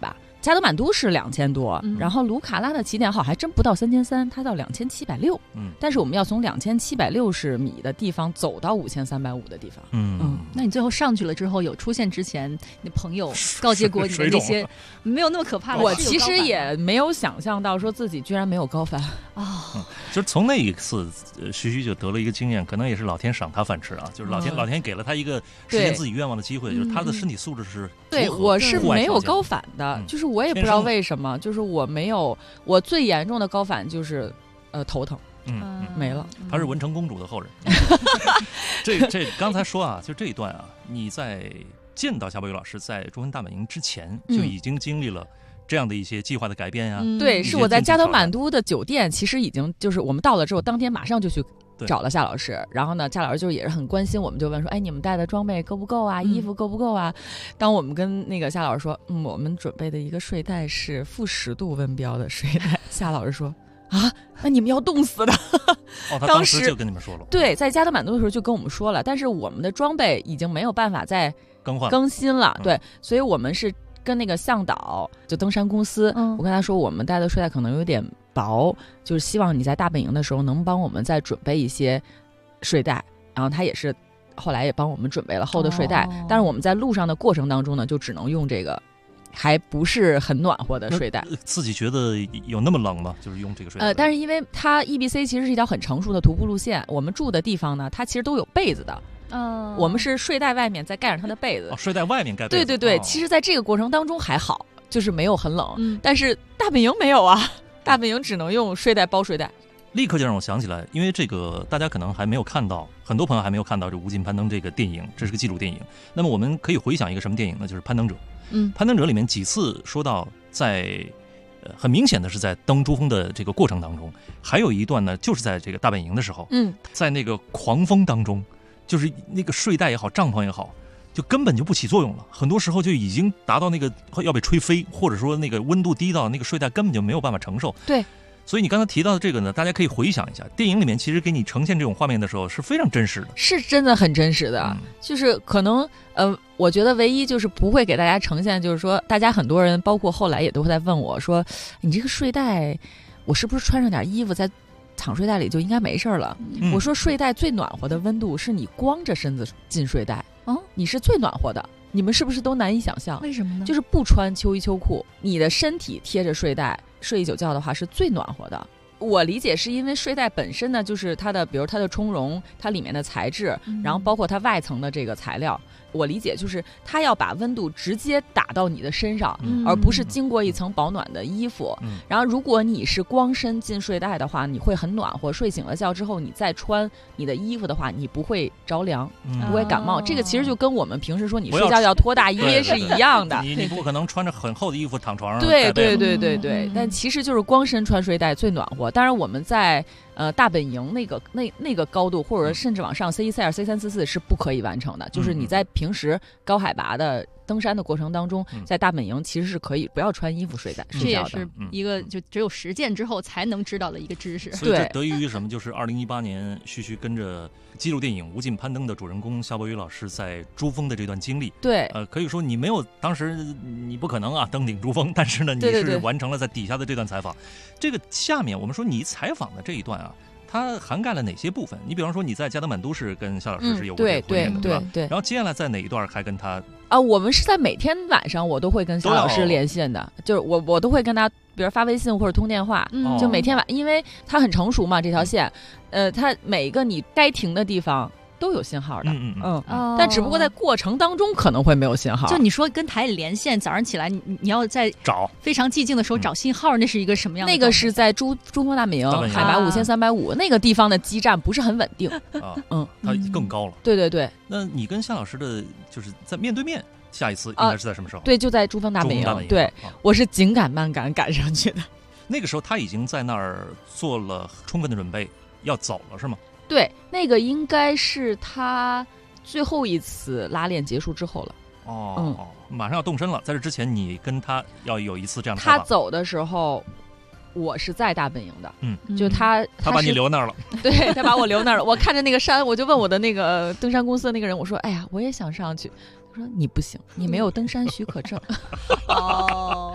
加德满都是2000多，然后卢卡拉的起点好还真不到3300，它到2760。但是我们要从2760米的地方走到5350的地方。
那你最后上去了之后，有出现之前你的朋友告诫过你的那些没有那么可怕的？
我其实也没有想象到说自己居然没有高反
就是从那一次，徐徐就得了一个经验，可能也是老天赏他饭吃啊，就是老天给了他一个实现自己愿望的机会，就是他的身体素质是
对，我是没有高反的，就是我也不知道为什么，就是我没有，我最严重的高反就是头疼。没了。
她是文成公主的后人。这刚才说啊，就这一段啊，你在见到夏伯渝老师在珠峰大本营之前，就已经经历了这样的一些计划的改变呀。
对，是我在加德满都的酒店，其实已经就是我们到了之后，当天马上就去找了夏老师，然后呢，夏老师就也是很关心我们，就问说，哎，你们带的装备够不够啊？衣服够不够啊？当我们跟那个夏老师说，我们准备的一个睡袋是-10度温标的睡袋，夏老师说，啊，那你们要冻死的。
他当时就跟你们说了。
对，在加德满都的时候就跟我们说了，但是我们的装备已经没有办法再更新了，对，所以我们是跟那个向导，就登山公司，我跟他说我们带的睡袋可能有点薄，就是希望你在大本营的时候能帮我们再准备一些睡袋，然后他也是后来也帮我们准备了厚的睡袋，但是我们在路上的过程当中呢，就只能用这个还不是很暖和的睡袋。
自己觉得有那么冷吗？就是用这个睡袋？
但是因为它 EBC 其实是一条很成熟的徒步路线，我们住的地方呢，它其实都有被子的。我们是睡袋外面再盖上它的被子。
睡袋外面盖被子。
对对对，其实在这个过程当中还好，就是没有很冷。但是大本营没有啊，大本营只能用睡袋包睡袋。
立刻就让我想起来，因为这个大家可能还没有看到，很多朋友还没有看到这《无尽攀登》这个电影，这是个纪录电影。那么我们可以回想一个什么电影呢？就是《攀登者》。攀登者里面几次说到在很明显的是在登珠峰的这个过程当中，还有一段呢，就是在这个大本营的时候，在那个狂风当中，就是那个睡袋也好，帐篷也好，就根本就不起作用了，很多时候就已经达到那个要被吹飞，或者说那个温度低到那个睡袋根本就没有办法承受。
对。
所以你刚才提到的这个呢，大家可以回想一下，电影里面其实给你呈现这种画面的时候是非常真实的，
是真的很真实的。就是可能我觉得唯一就是不会给大家呈现，就是说大家很多人包括后来也都会在问我说，你这个睡袋我是不是穿上点衣服在躺睡袋里就应该没事了？我说睡袋最暖和的温度是你光着身子进睡袋，你是最暖和的。你们是不是都难以想象？
为什么呢？
就是不穿秋衣秋裤，你的身体贴着睡袋睡一宿觉的话是最暖和的。我理解是因为睡袋本身呢，就是它的，比如它的充绒，它里面的材质，然后包括它外层的这个材料，我理解就是它要把温度直接打到你的身上，而不是经过一层保暖的衣服。然后如果你是光身进睡袋的话，你会很暖和，睡醒了觉之后你再穿你的衣服的话，你不会着凉，不会感冒。这个其实就跟我们平时说你睡觉要脱大衣是一样的。
你不可能穿着很厚的衣服躺床上。
对对对对对，但其实就是光身穿睡袋最暖和。当然我们在大本营那个高度，或者甚至往上 C1 C2 C3 C4是不可以完成的，就是你在平时高海拔的登山的过程当中，在大本营其实是可以不要穿衣服睡觉的。
这也是一个就只有实践之后才能知道的一个知识。
所以这得益于什么？就是2018年徐徐跟着纪录电影《无尽攀登》的主人公夏伯渝老师在珠峰的这段经历。
对，
可以说你没有当时你不可能啊登顶珠峰，但是呢你是完成了在底下的这段采访。这个下面我们说你采访的这一段啊，它涵盖了哪些部分？你比方说你在加德满都是跟夏老师是有过这个会面的，对吧？对。然后接下来在哪一段还跟他
我们是在每天晚上我都会跟夏老师连线的，就是我都会跟他，比如发微信或者通电话，就每天因为他很成熟嘛，这条线，他每一个你该停的地方都有信号的，但只不过在过程当中可能会没有信号。
就你说跟台里连线，早上起来你要在
找
非常寂静的时候找信号，那是一个什么样的？
那个是在珠峰大本营，海拔5350，那个地方的基站不是很稳定
它更高了。
对对对。
那你跟夏老师的就是在面对面，下一次应该是在什么时候？
对，就在珠峰大本营。对，我是紧赶慢赶赶上去的。
那个时候他已经在那儿做了充分的准备，要走了是吗？
对，那个应该是他最后一次拉练结束之后了。
马上要动身了。在这之前，你跟他要有一次这样的采访。
他走的时候，我是在大本营的。就他
把你留那儿了。
对，他把我留那儿了。我看着那个山，我就问我的那个登山公司的那个人，我说：“哎呀，我也想上去。”他说：“你不行，你没有登山许可证。”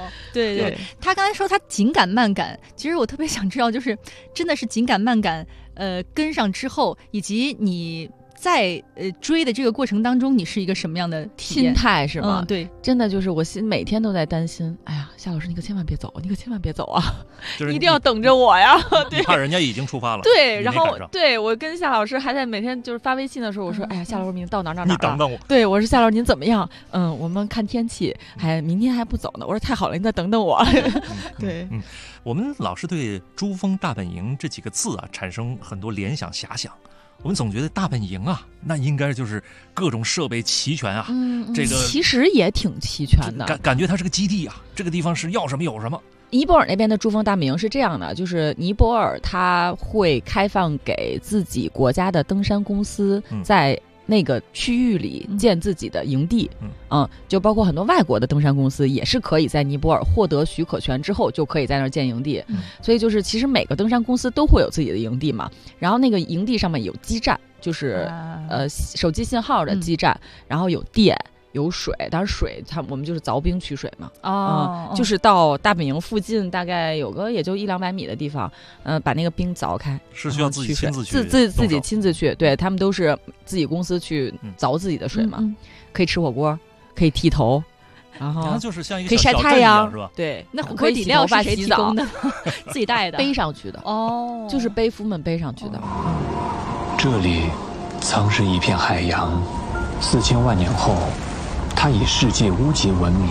对对，
他刚才说他紧赶慢赶，其实我特别想知道，就是真的是紧赶慢赶，跟上之后，以及你在追的这个过程当中，你是一个什么样的
心态是吗？
对，
真的就是我每天都在担心，哎呀，夏老师你可千万别走，你可千万别走啊，
就是
一定要等着我呀。对，
怕人家已经出发了。
对，然后对我跟夏老师还在每天就是发微信的时候，我说，哎呀，夏老师明天到哪儿，
你等等我。
对，我说夏老师您怎么样？我们看天气，明天还不走呢。我说太好了，您再等等我。对，
我们老是对珠峰大本营这几个字啊产生很多联想遐想。我们总觉得大本营啊，那应该就是各种设备齐全啊。这个
其实也挺齐全的，
感觉它是个基地啊，这个地方是要什么有什么。
尼泊尔那边的珠峰大本营是这样的，就是尼泊尔它会开放给自己国家的登山公司在那个区域里建自己的营地，就包括很多外国的登山公司也是可以在尼泊尔获得许可权之后就可以在那儿建营地，所以就是其实每个登山公司都会有自己的营地嘛，然后那个营地上面有基站，就是手机信号的基站，然后有电有水，当然水我们就是凿冰取水嘛，就是到大本营附近大概有个也就100-200米的地方，把那个冰凿开，
是需要自己亲自去，
自己亲自去，对，他们都是自己公司去凿自己的水嘛，可以吃火锅，可以剃头，然后
就是像一个
可以晒太阳，
是吧？
对，
那火锅底料是谁提供的？自己带的，
背上去的哦，就是背夫们背上去的。
这里曾是一片海洋，4000万年后。它以世界屋脊闻名。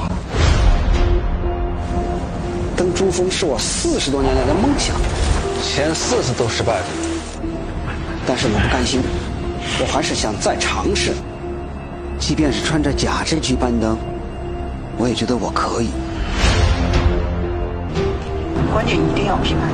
登珠峰是我40多年来的梦想，前4次都失败了，但是我不甘心，我还是想再尝试。即便是穿着假肢去攀登，我也觉得我可以。关键一定要批判。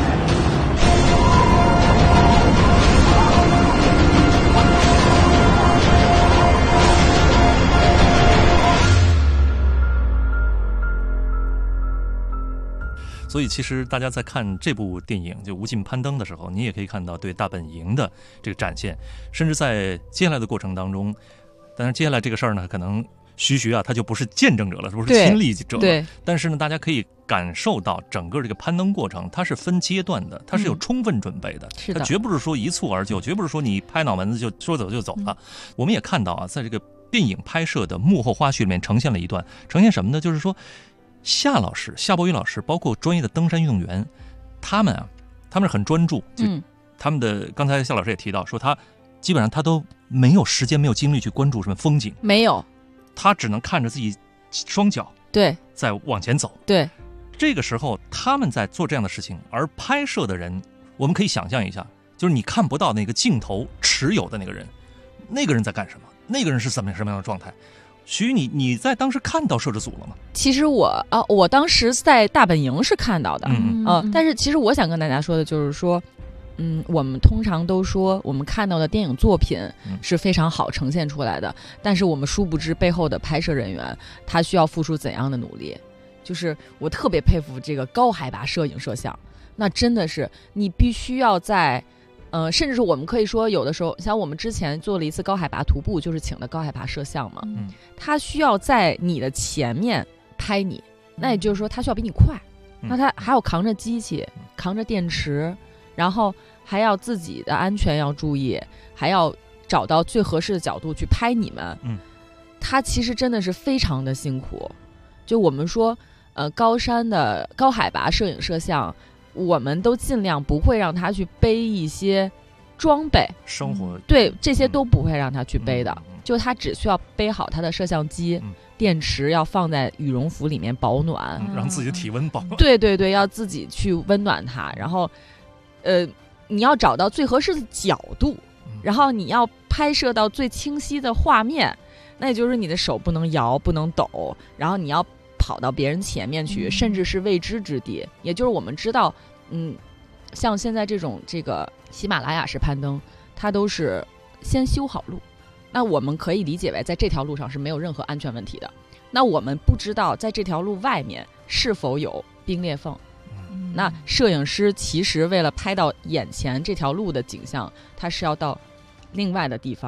所以其实大家在看这部电影就《无尽攀登》的时候，你也可以看到对大本营的这个展现，甚至在接下来的过程当中，当然接下来这个事儿呢，可能徐啊他就不是见证者了，不是亲历者了，
对，
但是呢大家可以感受到整个这个攀登过程它是分阶段的，它是有充分准备的，
是的，
它绝不是说一蹴而就，绝不是说你拍脑门子就说走就走了。我们也看到啊，在这个电影拍摄的幕后花絮里面呈现了一段，呈现什么呢？就是说夏伯渝老师，包括专业的登山运动员，他们是很专注，他们的刚才夏老师也提到说，他基本上他都没有时间、没有精力去关注什么风景，
没有，
他只能看着自己双脚
对
在往前走。
对，
这个时候他们在做这样的事情，而拍摄的人，我们可以想象一下，就是你看不到那个镜头持有的那个人在干什么，那个人是什么样的状态。徐，你在当时看到摄制组了吗？
其实我当时在大本营是看到的，但是其实我想跟大家说的就是说，我们通常都说我们看到的电影作品是非常好呈现出来的，但是我们殊不知背后的拍摄人员他需要付出怎样的努力。就是我特别佩服这个高海拔摄影摄像，那真的是你必须要在甚至是我们可以说有的时候，像我们之前做了一次高海拔徒步，就是请的高海拔摄像嘛，他需要在你的前面拍你，那也就是说他需要比你快，那他还要扛着机器，扛着电池，然后还要自己的安全要注意，还要找到最合适的角度去拍你们，他其实真的是非常的辛苦。就我们说高山的高海拔摄影摄像，我们都尽量不会让他去背一些装备，
生活
对这些都不会让他去背的，就他只需要背好他的摄像机，电池要放在羽绒服里面保暖，
让自己的体温保暖。
对对对，要自己去温暖它，然后你要找到最合适的角度，然后你要拍摄到最清晰的画面，那也就是你的手不能摇不能抖，然后你要跑到别人前面去，甚至是未知之地。也就是我们知道像现在这个喜马拉雅式攀登，它都是先修好路，那我们可以理解为在这条路上是没有任何安全问题的。那我们不知道在这条路外面是否有冰裂缝，那摄影师其实为了拍到眼前这条路的景象，他是要到另外的地方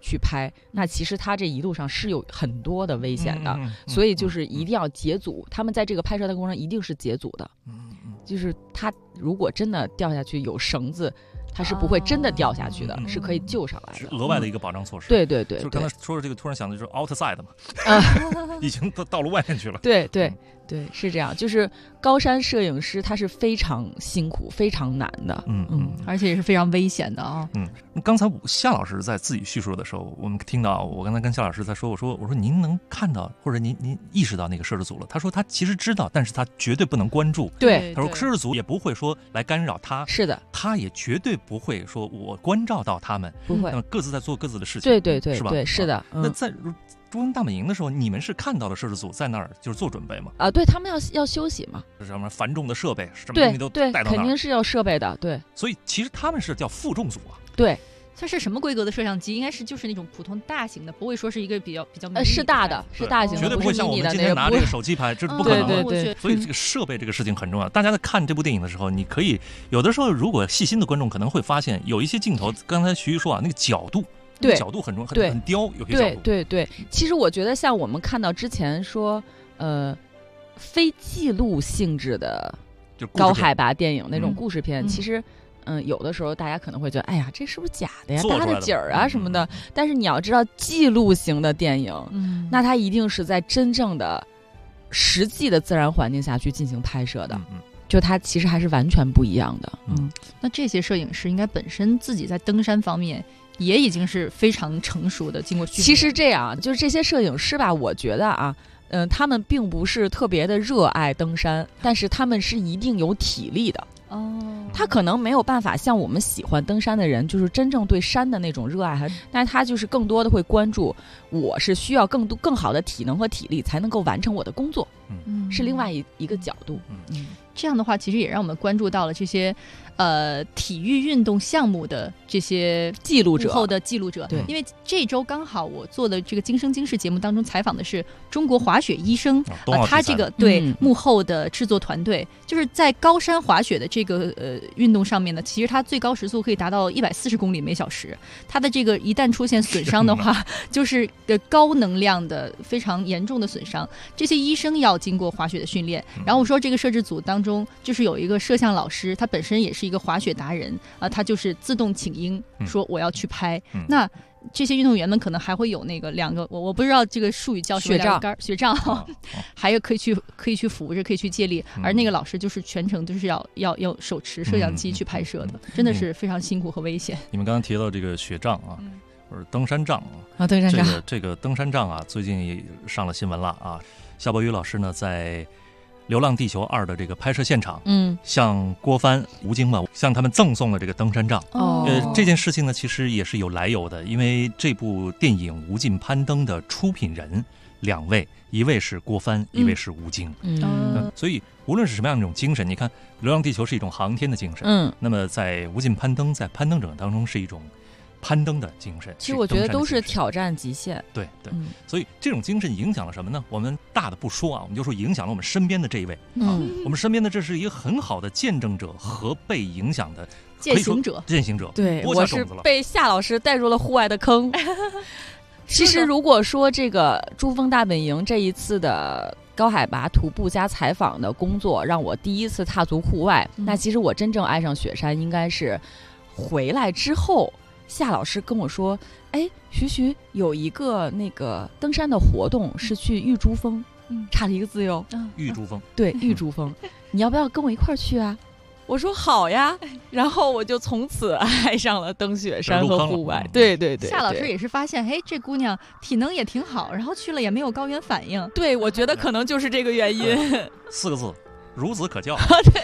去拍，那其实他这一路上是有很多的危险的，所以就是一定要解组。他们在这个拍摄的过程中一定是解组的，就是他如果真的掉下去有绳子，他是不会真的掉下去的，是可以救上来的，
额外的一个保障措施。
对对对，
就是刚才说的这个，突然想的就是 outside 嘛，已经到了外面去了。
对对对，是这样。就是高山摄影师他是非常辛苦、非常难的，
而且也是非常危险的啊。
刚才夏老师在自己叙述的时候，我们听到我刚才跟夏老师在说，我说您能看到或者您意识到那个摄制组了？他说他其实知道，但是他绝对不能关注。
对，
他说摄制组也不会说来干扰他。
是的，
他也绝对不会说我关照到他们，
不会，
各自在做各自的事情。
对对对，
是吧？
对，是的。
那在珠峰大本营的时候，你们是看到了摄制组在那儿就是做准备吗？
对，他们要休息嘛，
什么繁重的设备，什么东西都带到那儿，
肯定是要设备的，对。
所以其实他们是叫负重组啊。
对。
它是什么规格的摄像机？应该是就是那种普通大型的，不会说是一个比较
是大的，是大型的，
绝对不会像我们今天拿这个手机拍，这是不可能的。
对。
所以这个设备这个事情很重要。大家在看这部电影的时候，你可以有的时候如果细心的观众可能会发现，有一些镜头，刚才徐徐说啊，那个角度。
对，
角度很重要，很刁，有些角度。
对，其实我觉得像我们看到之前说，非记录性质的高海拔电影那种故事片，其实，有的时候大家可能会觉得，哎呀，这是不是假的呀？搭的景儿啊什么的。但是你要知道，记录型的电影，那它一定是在真正的、实际的自然环境下去进行拍摄的。就它其实还是完全不一样的。
那这些摄影师应该本身自己在登山方面也已经是非常成熟的，经过训练。
其实这样，就是这些摄影师吧，我觉得啊，他们并不是特别的热爱登山，但是他们是一定有体力的。他可能没有办法像我们喜欢登山的人，就是真正对山的那种热爱，但是他就是更多的会关注，我是需要更好的体能和体力才能够完成我的工作，是另外一个角度。
这样的话，其实也让我们关注到了这些体育运动项目的这些
记录者
后的记录者。
对，
因为这周刚好我做的这个《今生今世》节目当中采访的是中国滑雪医生，他这个幕后的制作团队，就是在高山滑雪的这个运动上面呢，其实它最高时速可以达到140公里每小时。它的这个一旦出现损伤的话，就是高能量的非常严重的损伤。这些医生要经过滑雪的训练。然后我说这个摄制组当中就是有一个摄像老师，他本身也是一个滑雪达人他就是自动请缨说我要去拍。那这些运动员们可能还会有那个两个我不知道这个术语叫什么，雪杖还有可以去扶着，可以去借力。而那个老师就是全程都是要手持摄像机去拍摄的，真的是非常辛苦和危险。
你们刚刚提到这个雪杖啊，或者登山杖
登山杖
这个登山杖啊，最近也上了新闻了啊。夏伯渝老师呢在《流浪地球2》的这个拍摄现场，向郭帆、吴京嘛，向他们赠送了这个登山杖。这件事情呢，其实也是有来由的，因为这部电影《无尽攀登》的出品人2位，一位是郭帆，一位是吴京。所以无论是什么样的一种精神，你看《流浪地球》是一种航天的精神，那么在《无尽攀登》在攀登者当中是一种攀登的精神。
其实我觉得都是挑战极限。
对，所以这种精神影响了什么呢？我们大的不说啊，我们就说影响了我们身边的这一位。我们身边的这是一个很好的见证者和被影响的
践行者。
对，我是被夏老师带入了户外的坑。其实如果说这个珠峰大本营这一次的高海拔徒步加采访的工作让我第一次踏足户外，那其实我真正爱上雪山应该是回来之后，夏老师跟我说，徐有一个那个登山的活动是去玉珠峰，差了一个字哟。
玉珠峰，
对，玉珠峰，你要不要跟我一块儿去啊？我说好呀，然后我就从此爱上了登雪山和户外。对，
夏老师也是发现，这姑娘体能也挺好，然后去了也没有高原反应。
对，我觉得可能就是这个原因。
4个字，孺子可教。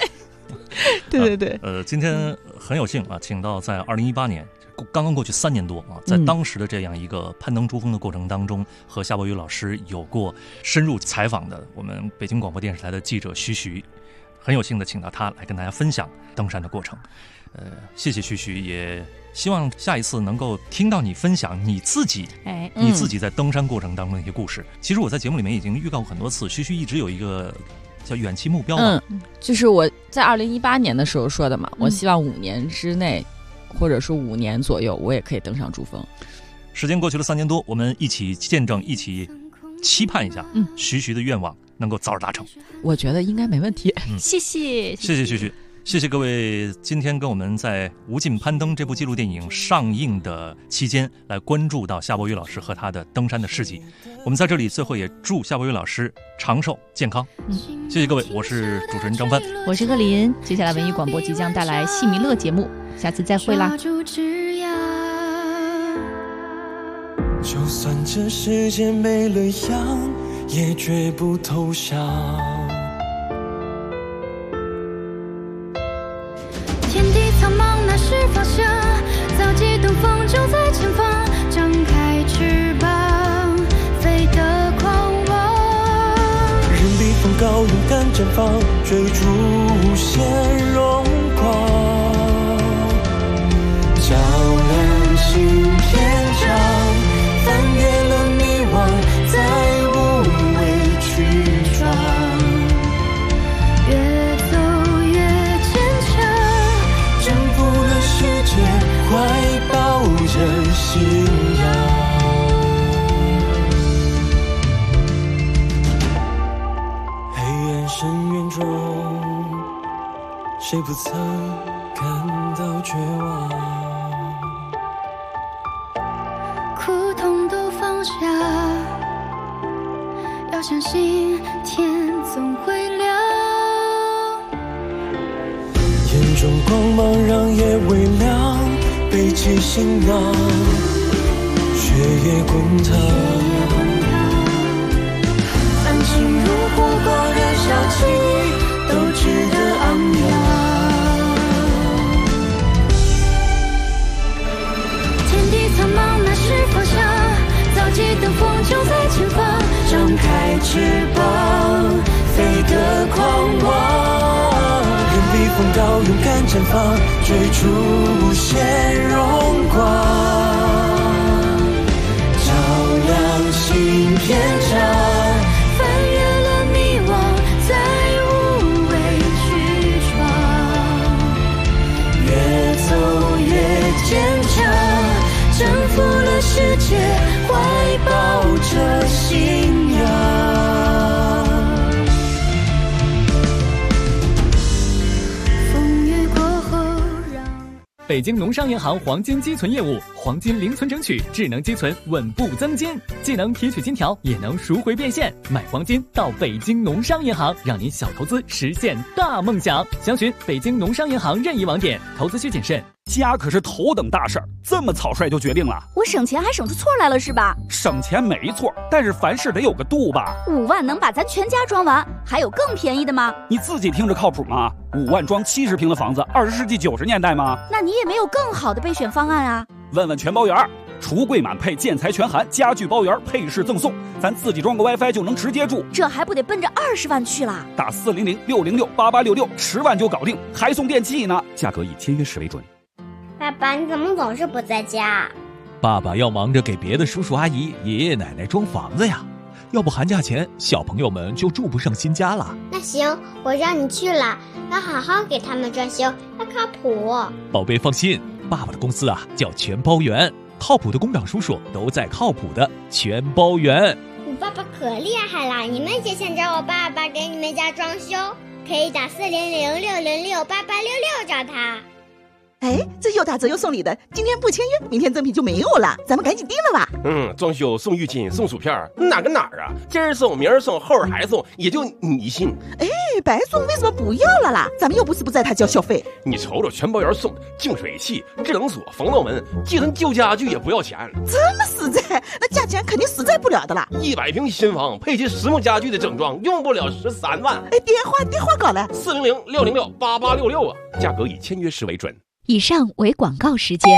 对。
今天很有幸啊，请到在2018年。刚刚过去3年多啊，在当时的这样一个攀登珠峰的过程当中，和夏伯渝老师有过深入采访的我们北京广播电视台的记者徐，很有幸的请到他来跟大家分享登山的过程。谢谢徐，也希望下一次能够听到你分享你自己在登山过程当中的一些故事。其实我在节目里面已经预告过很多次，徐一直有一个叫远期目标
就是我在2018年的时候说的嘛，我希望5年之内。或者说5年左右，我也可以登上珠峰。
时间过去了3年多，我们一起见证，一起期盼一下，徐徐的愿望能够早日达成。
我觉得应该没问题。
谢谢
徐徐。谢谢各位今天跟我们在《无尽攀登》这部纪录电影上映的期间来关注到夏伯渝老师和他的登山的事迹。我们在这里最后也祝夏伯渝老师长寿健康。谢谢各位，我是主持人张帆，
我是贺林。接下来文艺广播即将带来戏迷乐节目，下次再会啦。
就算这世界没了样，也绝不投降。
天地苍茫，那是方向，早起东风就在前方，张开翅膀，飞得狂妄。
人比风高，勇敢绽放，追逐无限荣光，照亮新篇章，翻越了迷惘，再无畏去闯。
越走越坚强，
征服了世界，怀抱着信仰。黑暗深渊中，谁不曾感到绝望？
苦痛都放下，要相信天总会亮。
眼中光芒让夜微亮，背起行囊，血液滚烫，
安静如火光燃烧起，都值得昂扬。天地苍茫，那是方向，早起登峰就在前方，张开翅膀，飞得狂妄。
人比风高，勇敢绽放，追逐无限荣光，照亮新篇章，
翻越了迷惘，再无畏去闯。
越走越坚强，
征服了世界，怀抱着信仰。
北京农商银行黄金积存业务，黄金零存整取，智能积存，稳步增金，既能提取金条，也能赎回变现。买黄金到北京农商银行，让您小投资实现大梦想。详询北京农商银行任意网点，投资需谨慎。
家可是头等大事儿，这么草率就决定了？
我省钱还省出错来了是吧？
省钱没错，但是凡事得有个度吧。
5万能把咱全家装完，还有更便宜的吗？
你自己听着靠谱吗？5万装70平的房子，20世纪90年代吗？
那你也没有更好的备选方案啊？
问问全包园，橱柜满配，建材全含，家具包圆，配饰赠送，咱自己装个 WiFi 就能直接住。
这还不得奔着20万去啦？
打400-606-8866，10万就搞定，还送电器呢。价格以签约时为准。
爸爸，你怎么总是不在家？
爸爸要忙着给别的叔叔阿姨、爷爷奶奶装房子呀，要不寒假前小朋友们就住不上新家了。
那行，我让你去了，要好好给他们装修，要靠谱。
宝贝放心，爸爸的公司啊叫全包园，靠谱的工长叔叔都在靠谱的全包园。
你爸爸可厉害了，你们也想找我爸爸给你们家装修，可以打400-606-8866找他。
哎，这又打折又送礼的，今天不签约，明天赠品就没有了，咱们赶紧订了吧。
装修送浴巾送薯片，哪个哪儿啊？今儿送明儿送后儿还送，也就你信。
哎，白送为什么不要了啦？咱们又不是不在他交小费。
你瞅瞅全包园送的净水器、制冷锁、防盗门，寄存旧家具也不要钱。
这么实在，那价钱肯定实在不了的啦。
100平新房配齐实木家具的整装，用不了13万。
哎，电话搞来
400-606-8866啊，价格以签约时为准。
以上为广告时间。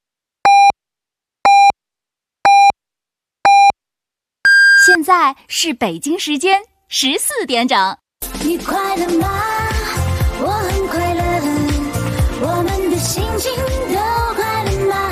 现在是北京时间14点整。
你快乐吗？我很快乐，我们的心情都快乐吗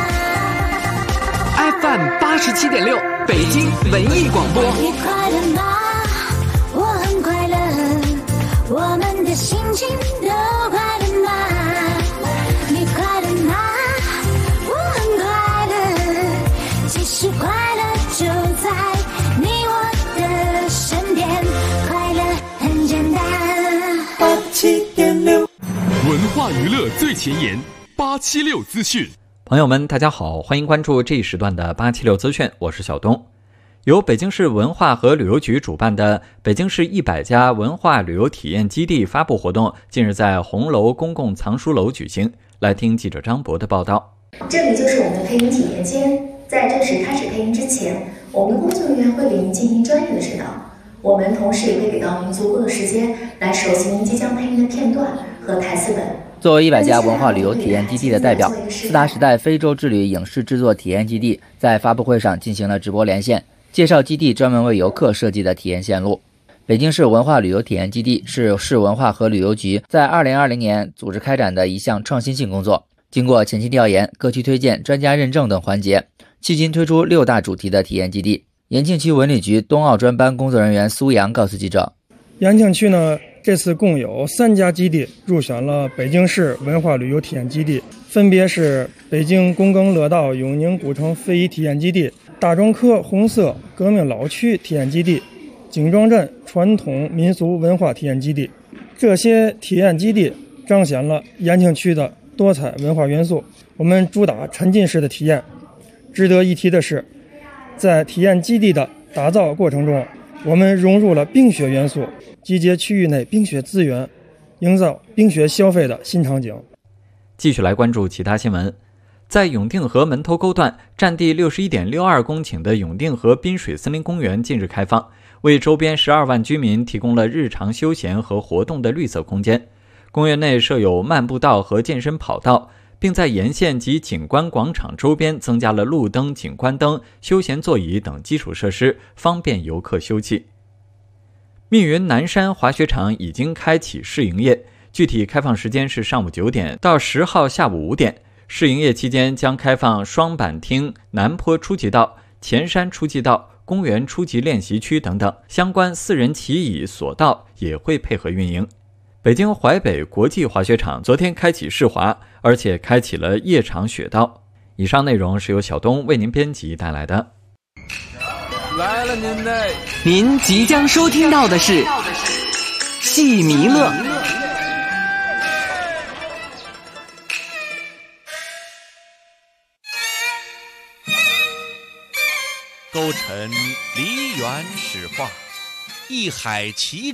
？FM 87.6，北京文艺广播。
你快乐吗？我很快乐，我们的心情都快乐吗？你快乐吗？我很快乐，
文化娱乐最前沿，876资讯。
朋友们，大家好，欢迎关注这一时段的876资讯，我是小东。由北京市文化和旅游局主办的北京市100家文化旅游体验基地发布活动，近日在红楼公共藏书楼举行。来听记者张博的报道。
这里就是我们的配音体验间，在正式开始配音之前，我们的工作人员会给您进行专业的指导。我们同时也会给到您足够的时间来熟悉您即将配音的片段和台词本。
作为100家文化旅游体验基地的代表，四大时代非洲之旅影视制作体验基地在发布会上进行了直播连线，介绍基地专门为游客设计的体验线路。北京市文化旅游体验基地是市文化和旅游局在2020年组织开展的一项创新性工作。经过前期调研、各区推荐、专家认证等环节，迄今推出6大主题的体验基地。延庆区文旅局冬奥专班工作人员苏阳告诉记者，
延庆区呢，这次共有3家基地入选了北京市文化旅游体验基地，分别是北京躬耕乐道永宁古城非遗体验基地、大庄科红色革命老区体验基地、景庄镇传统民俗文化体验基地。这些体验基地彰显了延庆区的多彩文化元素，我们主打沉浸式的体验。值得一提的是，在体验基地的打造过程中，我们融入了冰雪元素，集结区域内冰雪资源，营造冰雪消费的新场景。
继续来关注其他新闻。在永定河门头沟段，占地61.62公顷的永定河滨水森林公园近日开放，为周边12万居民提供了日常休闲和活动的绿色空间。公园内设有漫步道和健身跑道，并在沿线及景观广场周边增加了路灯、景观灯、休闲座椅等基础设施，方便游客休憩。密云南山滑雪场已经开启试营业，具体开放时间是上午9点到10号下午5点。试营业期间将开放双板厅、南坡初级道、前山初级道、公园初级练习区等等，相关4人骑椅索道也会配合运营。北京淮北国际滑雪场昨天开启试滑，而且开启了夜场雪道。以上内容是由小东为您编辑带来的。
来了您即将收听到的是戏迷乐。
勾陈梨园史话，一海奇